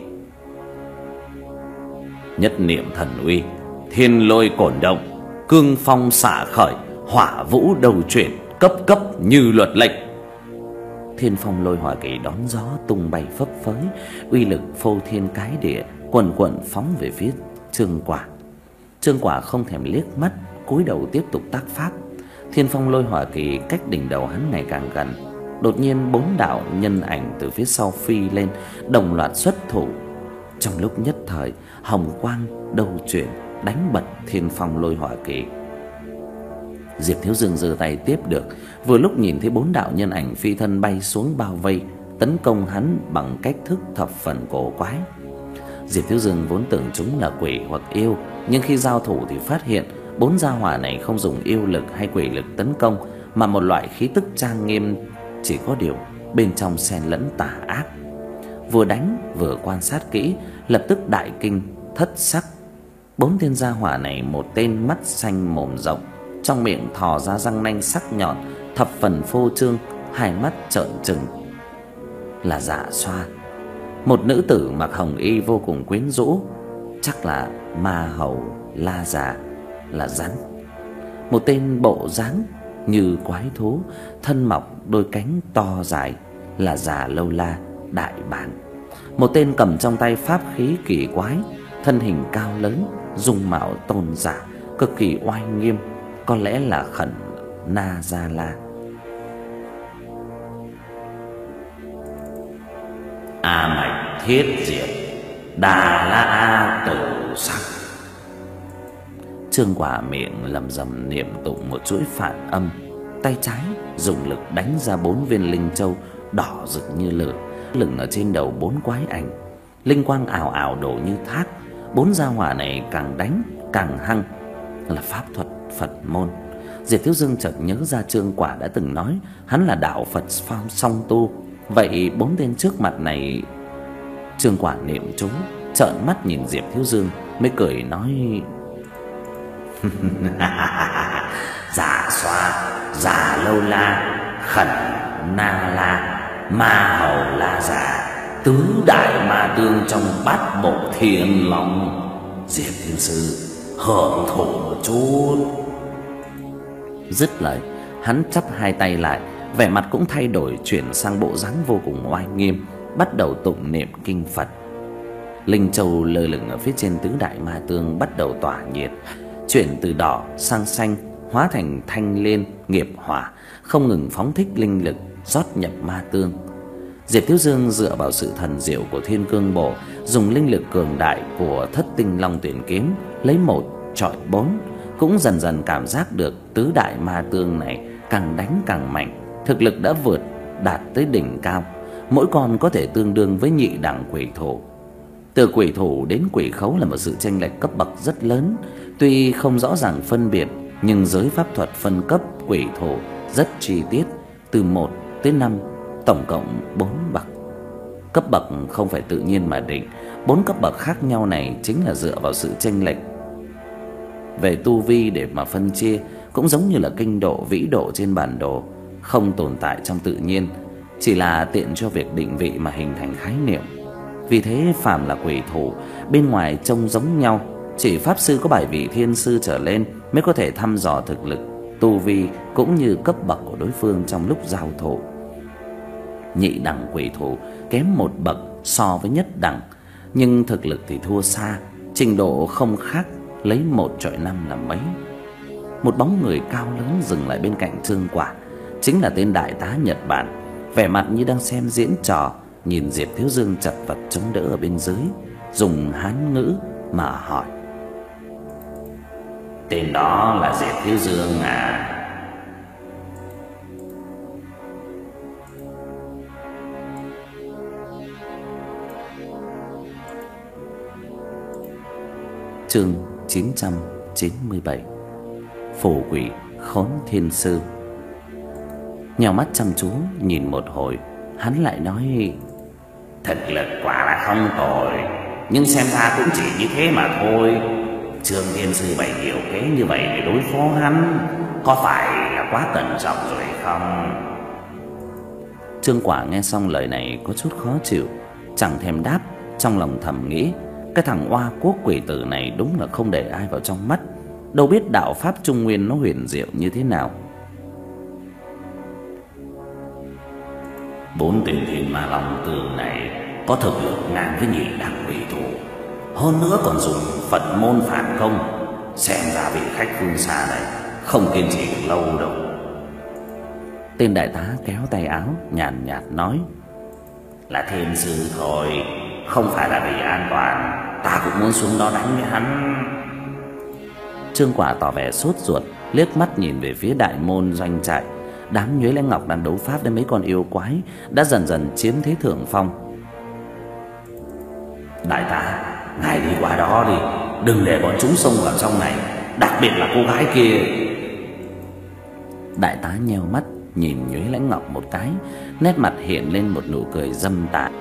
Nhất niệm thần uy, thiên lôi cổn động, cương phong xả khởi, hỏa vũ đầu chuyển, cấp cấp như luật lệnh. Thiên Phong Lôi Hỏa Kỹ đón gió tung bay phấp phới, uy lực phô thiên cái địa, quần quần phóng về phía Trương Quả. Trương Quả không thèm liếc mắt, cúi đầu tiếp tục tác pháp. Thiên Phong Lôi Hỏa Kỹ cách đỉnh đầu hắn ngày càng gần. Đột nhiên bốn đạo nhân ảnh từ phía sau phi lên, đồng loạt xuất thủ. Trong lúc nhất thời, hồng quang đầu chuyển, đánh bật Thiên Phong Lôi Hỏa Kỹ. Diệp Thiếu Dương giơ tay tiếp được, vừa lúc nhìn thấy bốn đạo nhân ảnh phi thân bay xuống bao vây, tấn công hắn bằng cách thức thập phần cổ quái. Diệp Thiếu Dương vốn tưởng chúng là quỷ hoặc yêu, nhưng khi giao thủ thì phát hiện bốn gia hỏa này không dùng yêu lực hay quỷ lực tấn công, mà một loại khí tức trang nghiêm, chỉ có điều bên trong xen lẫn tà ác. Vừa đánh vừa quan sát kỹ, lập tức đại kinh thất sắc. Bốn tên gia hỏa này, một tên mắt xanh mồm rộng, trong miệng thò ra răng nanh sắc nhọn, thập phần phô trương, hai mắt trợn trừng, là Dạ Xoa. Một nữ tử mặc hồng y vô cùng quyến rũ, chắc là ma hầu La Già, là rắn. Một tên bộ dáng như quái thú, thân mọc đôi cánh to dài, là Già Lâu La, Đại Bàng. Một tên cầm trong tay pháp khí kỳ quái, thân hình cao lớn, dung mạo tôn giả, cực kỳ oai nghiêm, có lẽ là Khẩn Na Gia La. A mạch thiết diệt, Đà La A tử sắc. Trương Quả miệng lẩm rẩm niệm tụng một chuỗi phản âm, tay trái dùng lực đánh ra bốn viên linh châu đỏ rực như lửa, lửng ở trên đầu bốn quái ảnh. Linh quang ảo ảo đổ như thác. Bốn gia hỏa này càng đánh càng hăng, là pháp thuật Phật môn. Diệp Thiếu Dương chợt nhớ ra Trương Quả đã từng nói hắn là đạo Phật phong song tu. Vậy bốn tên trước mặt này... Trương Quả niệm chú, trợn mắt nhìn Diệp Thiếu Dương, mới cười nói: Giả Xoa, Giả Lâu La, Khẩn Na La, Ma Hầu La Giả, tứ đại ma tương trong bát bộ thiên long. Diệp Thiên Sư hưởng thụ một chút. Dứt lời, hắn chắp hai tay lại, vẻ mặt cũng thay đổi, chuyển sang bộ dáng vô cùng oai nghiêm, bắt đầu tụng niệm kinh Phật. Linh châu lơ lửng ở phía trên tứ đại ma tương bắt đầu tỏa nhiệt, chuyển từ đỏ sang xanh, hóa thành thanh liên nghiệp hỏa, không ngừng phóng thích linh lực rót nhập ma tương. Diệp Thiếu Dương dựa vào sự thần diệu của Thiên Cương Bổ, dùng linh lực cường đại của Thất Tinh Long Tuyển Kiếm lấy một chọi bốn, cũng dần dần cảm giác được tứ đại ma tương này càng đánh càng mạnh, thực lực đã vượt đạt tới đỉnh cao, mỗi con có thể tương đương với nhị đẳng quỷ thủ. Từ quỷ thủ đến quỷ khấu là một sự chênh lệch cấp bậc rất lớn, tuy không rõ ràng phân biệt, nhưng giới pháp thuật phân cấp quỷ thủ rất chi tiết, từ một tới năm, tổng cộng bốn bậc. Cấp bậc không phải tự nhiên mà định, bốn cấp bậc khác nhau này chính là dựa vào sự chênh lệch về tu vi để mà phân chia, cũng giống như là kinh độ, vĩ độ trên bản đồ, không tồn tại trong tự nhiên, chỉ là tiện cho việc định vị mà hình thành khái niệm. Vì thế phàm là quỷ thủ, bên ngoài trông giống nhau, chỉ pháp sư có bài vị thiên sư trở lên mới có thể thăm dò thực lực, tu vi cũng như cấp bậc của đối phương trong lúc giao thủ. Nhị đẳng quỷ thủ kém một bậc so với nhất đẳng, nhưng thực lực thì thua xa, trình độ không khác lấy một chọi năm là mấy. Một bóng người cao lớn dừng lại bên cạnh Trương Quả, chính là tên đại tá Nhật Bản, vẻ mặt như đang xem diễn trò, nhìn Diệp Thiếu Dương chật vật chống đỡ ở bên dưới, dùng Hán ngữ mà hỏi: Tên đó là Diệp Thiếu Dương à? Chương chín trăm chín mươi bảy. Phù quỷ Khốn Thiên Sư. Nhào mắt chăm chú nhìn một hồi, hắn lại nói: Thực lực quả là không tồi, nhưng xem ra cũng chỉ như thế mà thôi. Trương Thiên Sư bày nhiều kế như vậy để đối phó hắn, có phải là quá cẩn trọng rồi không? Trương Quả nghe xong lời này có chút khó chịu, chẳng thèm đáp, trong lòng thầm nghĩ: cái thằng oa quốc quỷ tử này đúng là không để ai vào trong mắt, đâu biết đạo pháp Trung Nguyên nó huyền diệu như thế nào. Bốn tên thiên ma long tường này có thực lực ngang với nhị đẳng quỷ thủ, hơn nữa còn dùng Phật môn phản công, xem ra vị khách phương xa này không kiên trì được lâu đâu. Tên đại tá kéo tay áo nhàn nhạt nói: Là thiên sư thôi, không phải là vì an toàn, ta cũng muốn xuống đó đánh với hắn. Trương Quả tỏ vẻ sốt ruột, liếc mắt nhìn về phía đại môn doanh trại. Đám Nhuế Lãnh Ngọc đang đấu pháp với mấy con yêu quái đã dần dần chiếm thế thượng phong. Đại tá, ngài đi qua đó đi, đừng để bọn chúng xông vào trong này, đặc biệt là cô gái kia. Đại tá nheo mắt nhìn Nhuế Lãnh Ngọc một cái, nét mặt hiện lên một nụ cười dâm tà.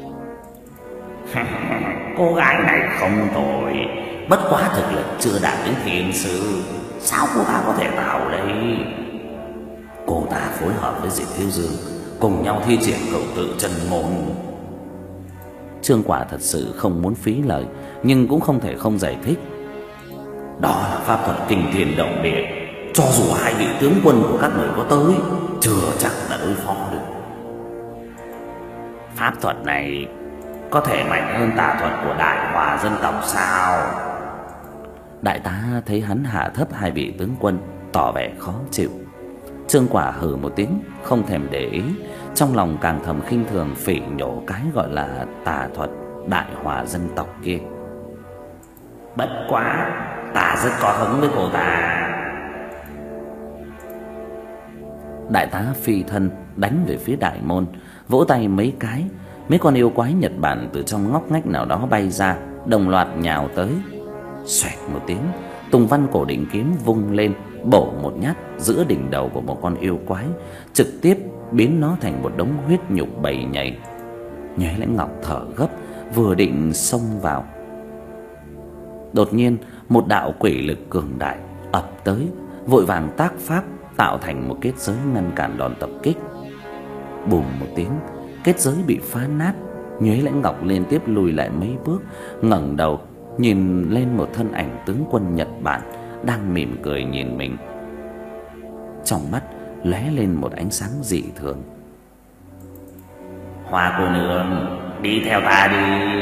Cô gái này không tồi, bất quá thực lực chưa đạt đến thiên sư, sao cô ta có thể vào đây? Cô ta phối hợp với Diệp Thiếu Dương cùng nhau thi triển cửu tự chân môn. Trương Quả thật sự không muốn phí lời, nhưng cũng không thể không giải thích. Đó là pháp thuật kinh thiên động địa, cho dù hai vị tướng quân của các người có tới, chưa chắc là đối phó được. Pháp thuật này có thể mạnh hơn tà thuật của đại hòa dân tộc sao? Đại tá thấy hắn hạ thấp hai vị tướng quân, tỏ vẻ khó chịu. Trương Quả hừ một tiếng, không thèm để ý, trong lòng càng thầm khinh thường phỉ nhổ cái gọi là tà thuật đại hỏa dân tộc kia. Bất quá ta rất có hứng với cô ta. Đại tá phi thân đánh về phía đại môn, vỗ tay mấy cái, mấy con yêu quái Nhật Bản từ trong ngóc ngách nào đó bay ra, đồng loạt nhào tới. Xoẹt một tiếng, Tùng Văn cổ định kiếm vung lên, bổ một nhát giữa đỉnh đầu của một con yêu quái, trực tiếp biến nó thành một đống huyết nhục bầy nhầy. Nhoáng Lãnh Ngọc thở gấp, vừa định xông vào, đột nhiên một đạo quỷ lực cường đại ập tới, vội vàng tác pháp tạo thành một kết giới ngăn cản đòn tập kích. Bùm một tiếng, kết giới bị phá nát. Nhoáng Lãnh Ngọc liên tiếp lùi lại mấy bước, ngẩng đầu nhìn lên một thân ảnh tướng quân Nhật Bản đang mỉm cười nhìn mình. Trong mắt lóe lên một ánh sáng dị thường. Hoa cô nương, đi theo ta đi.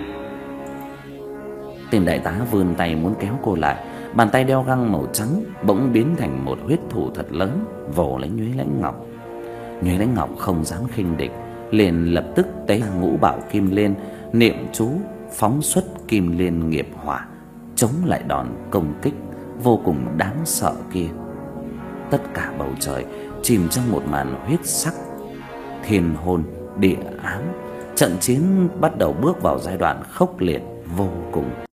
Tên đại tá vươn tay muốn kéo cô lại, bàn tay đeo găng màu trắng bỗng biến thành một huyết thủ thật lớn, vồ lấy Nhoáng Lãnh Ngọc. Nhoáng Lãnh Ngọc không dám khinh địch, liền lập tức tế ngũ bảo kim liên, niệm chú phóng xuất kim liên nghiệp hỏa, chống lại đòn công kích vô cùng đáng sợ kia. Tất cả bầu trời chìm trong một màn huyết sắc, thiên hôn địa ám. Trận chiến bắt đầu bước vào giai đoạn khốc liệt vô cùng.